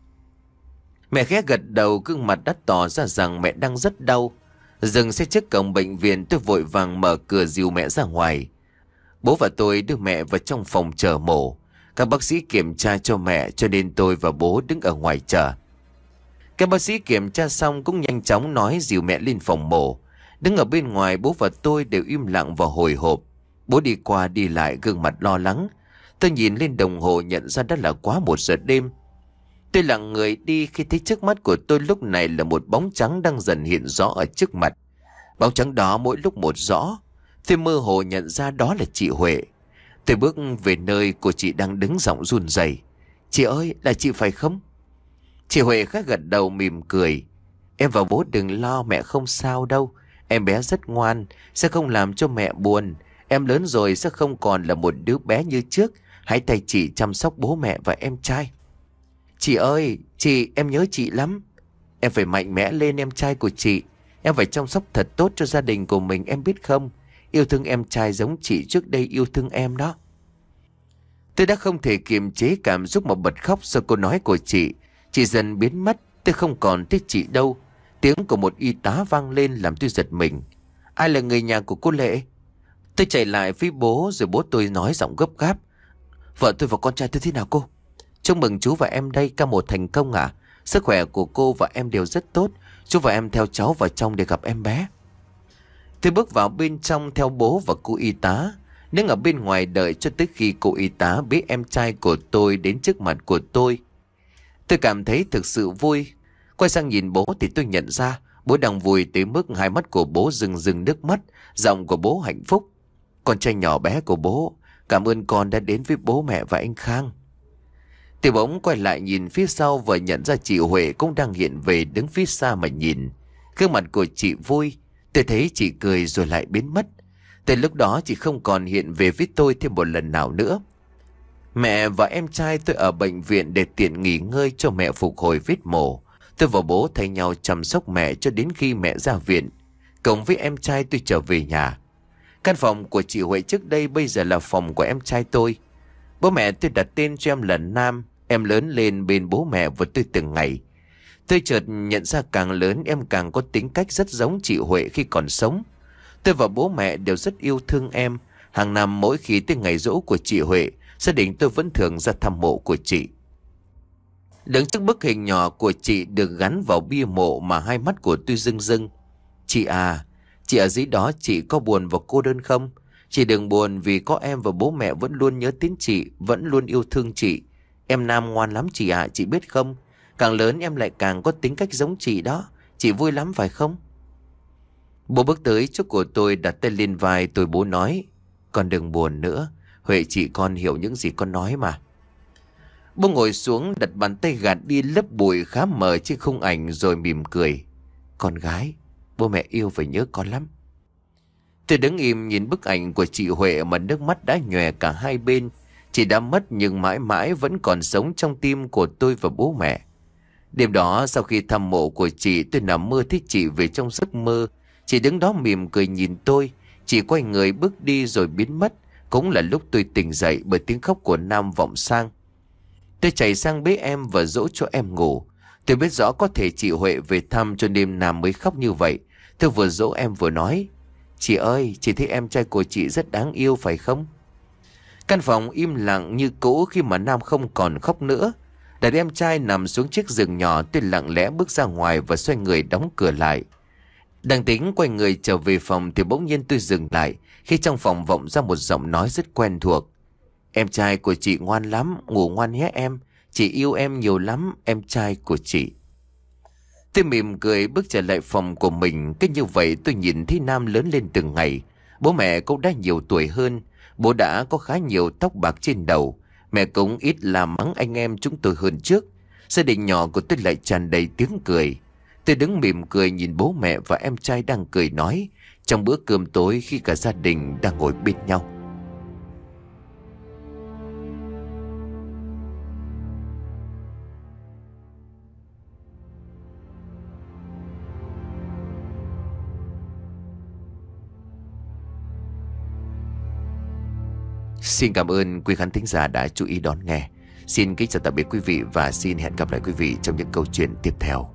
Mẹ khẽ gật đầu, gương mặt đã tỏ ra rằng mẹ đang rất đau. Dừng xe trước cổng bệnh viện, tôi vội vàng mở cửa dìu mẹ ra ngoài. Bố và tôi đưa mẹ vào trong phòng chờ mổ. Các bác sĩ kiểm tra cho mẹ, cho nên tôi và bố đứng ở ngoài chờ. Các bác sĩ kiểm tra xong cũng nhanh chóng nói dìu mẹ lên phòng mổ. Đứng ở bên ngoài, bố và tôi đều im lặng và hồi hộp. Bố đi qua đi lại, gương mặt lo lắng. Tôi nhìn lên đồng hồ, nhận ra đã là quá một giờ đêm. Tôi lặng người đi khi thấy trước mắt của tôi lúc này là một bóng trắng đang dần hiện rõ ở trước mặt. Bóng trắng đó mỗi lúc một rõ. Tôi mơ hồ nhận ra đó là chị Huệ. Tôi bước về nơi của chị đang đứng, giọng run rẩy: "Chị ơi, là chị phải không?" Chị Huệ khẽ gật đầu mỉm cười: "Em và bố đừng lo, mẹ không sao đâu. Em bé rất ngoan, sẽ không làm cho mẹ buồn. Em lớn rồi sẽ không còn là một đứa bé như trước. Hãy thay chị chăm sóc bố mẹ và em trai." "Chị ơi, chị, em nhớ chị lắm. Em phải mạnh mẽ lên em trai của chị. Em phải chăm sóc thật tốt cho gia đình của mình, em biết không? Yêu thương em trai giống chị trước đây yêu thương em đó." Tôi đã không thể kiềm chế cảm xúc mà bật khóc sau câu nói của chị. Chị dần biến mất. tôi không còn thấy chị đâu. Tiếng của một y tá vang lên làm tôi giật mình. Ai là người nhà của cô Lệ? Tôi chạy lại với bố rồi bố tôi nói giọng gấp gáp. Vợ tôi và con trai tôi thế nào cô? Chúc mừng chú và em đây ca mổ thành công ạ. À? Sức khỏe của cô và em đều rất tốt. Chú và em theo cháu vào trong để gặp em bé. Tôi bước vào bên trong theo bố và cô y tá. Đứng ở bên ngoài đợi cho tới khi cô y tá bế em trai của tôi đến trước mặt của tôi. Tôi cảm thấy thực sự vui. Quay sang nhìn bố thì tôi nhận ra bố đang vui tới mức hai mắt của bố rưng rưng nước mắt. Giọng của bố hạnh phúc. Con trai nhỏ bé của bố, cảm ơn con đã đến với bố mẹ và anh Khang. Tôi bỗng quay lại nhìn phía sau và nhận ra chị Huệ cũng đang hiện về đứng phía xa mà nhìn. Gương mặt của chị vui. Tôi thấy chị cười rồi lại biến mất. Từ lúc đó chị không còn hiện về với tôi thêm một lần nào nữa. Mẹ và em trai tôi ở bệnh viện để tiện nghỉ ngơi cho mẹ phục hồi vết mổ. Tôi và bố thay nhau chăm sóc mẹ cho đến khi mẹ ra viện. Cùng với em trai tôi trở về nhà. Căn phòng của chị Huệ trước đây bây giờ là phòng của em trai tôi. Bố mẹ tôi đặt tên cho em là Nam. Em lớn lên bên bố mẹ của tôi từng ngày. Tôi chợt nhận ra càng lớn em càng có tính cách rất giống chị Huệ khi còn sống. Tôi và bố mẹ đều rất yêu thương em. Hàng năm mỗi khi tới ngày giỗ của chị Huệ, gia đình tôi vẫn thường ra thăm mộ của chị. Đứng trước bức hình nhỏ của chị được gắn vào bia mộ mà hai mắt của tôi rưng rưng. Chị à, chị ở dưới đó chị có buồn và cô đơn không? Chị đừng buồn vì có em và bố mẹ vẫn luôn nhớ đến chị, vẫn luôn yêu thương chị. Em Nam ngoan lắm chị ạ, à, chị biết không? Càng lớn em lại càng có tính cách giống chị đó. Chị vui lắm phải không? Bố bước tới chỗ của tôi đặt tay lên vai tôi. Bố nói, con đừng buồn nữa. Huệ chị con hiểu những gì con nói mà. Bố ngồi xuống đặt bàn tay gạt đi lớp bụi khá mờ trên khung ảnh rồi mỉm cười. Con gái, bố mẹ yêu và nhớ con lắm. Tôi đứng im nhìn bức ảnh của chị Huệ mà nước mắt đã nhòe cả hai bên. Chị đã mất nhưng mãi mãi vẫn còn sống trong tim của tôi và bố mẹ. Đêm đó sau khi thăm mộ của chị, tôi nằm mơ thấy chị về trong giấc mơ. Chị đứng đó mỉm cười nhìn tôi. Chị quay người bước đi rồi biến mất. Cũng là lúc tôi tỉnh dậy bởi tiếng khóc của Nam vọng sang. Tôi chạy sang bế em và dỗ cho em ngủ. Tôi biết rõ có thể chị Huệ về thăm cho nên Nam mới khóc như vậy. Tôi vừa dỗ em vừa nói, chị ơi, chị thấy em trai của chị rất đáng yêu phải không? Căn phòng im lặng như cũ khi mà Nam không còn khóc nữa. Đặt em trai nằm xuống chiếc giường nhỏ, tôi lặng lẽ bước ra ngoài và xoay người đóng cửa lại. Đang tính quay người trở về phòng thì bỗng nhiên tôi dừng lại khi trong phòng vọng ra một giọng nói rất quen thuộc. Em trai của chị ngoan lắm, ngủ ngoan nhé em. Chị yêu em nhiều lắm, em trai của chị. Tôi mỉm cười bước trở lại phòng của mình. Cứ như vậy tôi nhìn thấy Nam lớn lên từng ngày. Bố mẹ cũng đã nhiều tuổi hơn. Bố đã có khá nhiều tóc bạc trên đầu. Mẹ cũng ít làm mắng anh em chúng tôi hơn trước. Gia đình nhỏ của tôi lại tràn đầy tiếng cười. Tôi đứng mỉm cười nhìn bố mẹ và em trai đang cười nói trong bữa cơm tối khi cả gia đình đang ngồi bên nhau. Xin cảm ơn quý khán thính giả đã chú ý đón nghe. Xin kính chào tạm biệt quý vị và xin hẹn gặp lại quý vị trong những câu chuyện tiếp theo.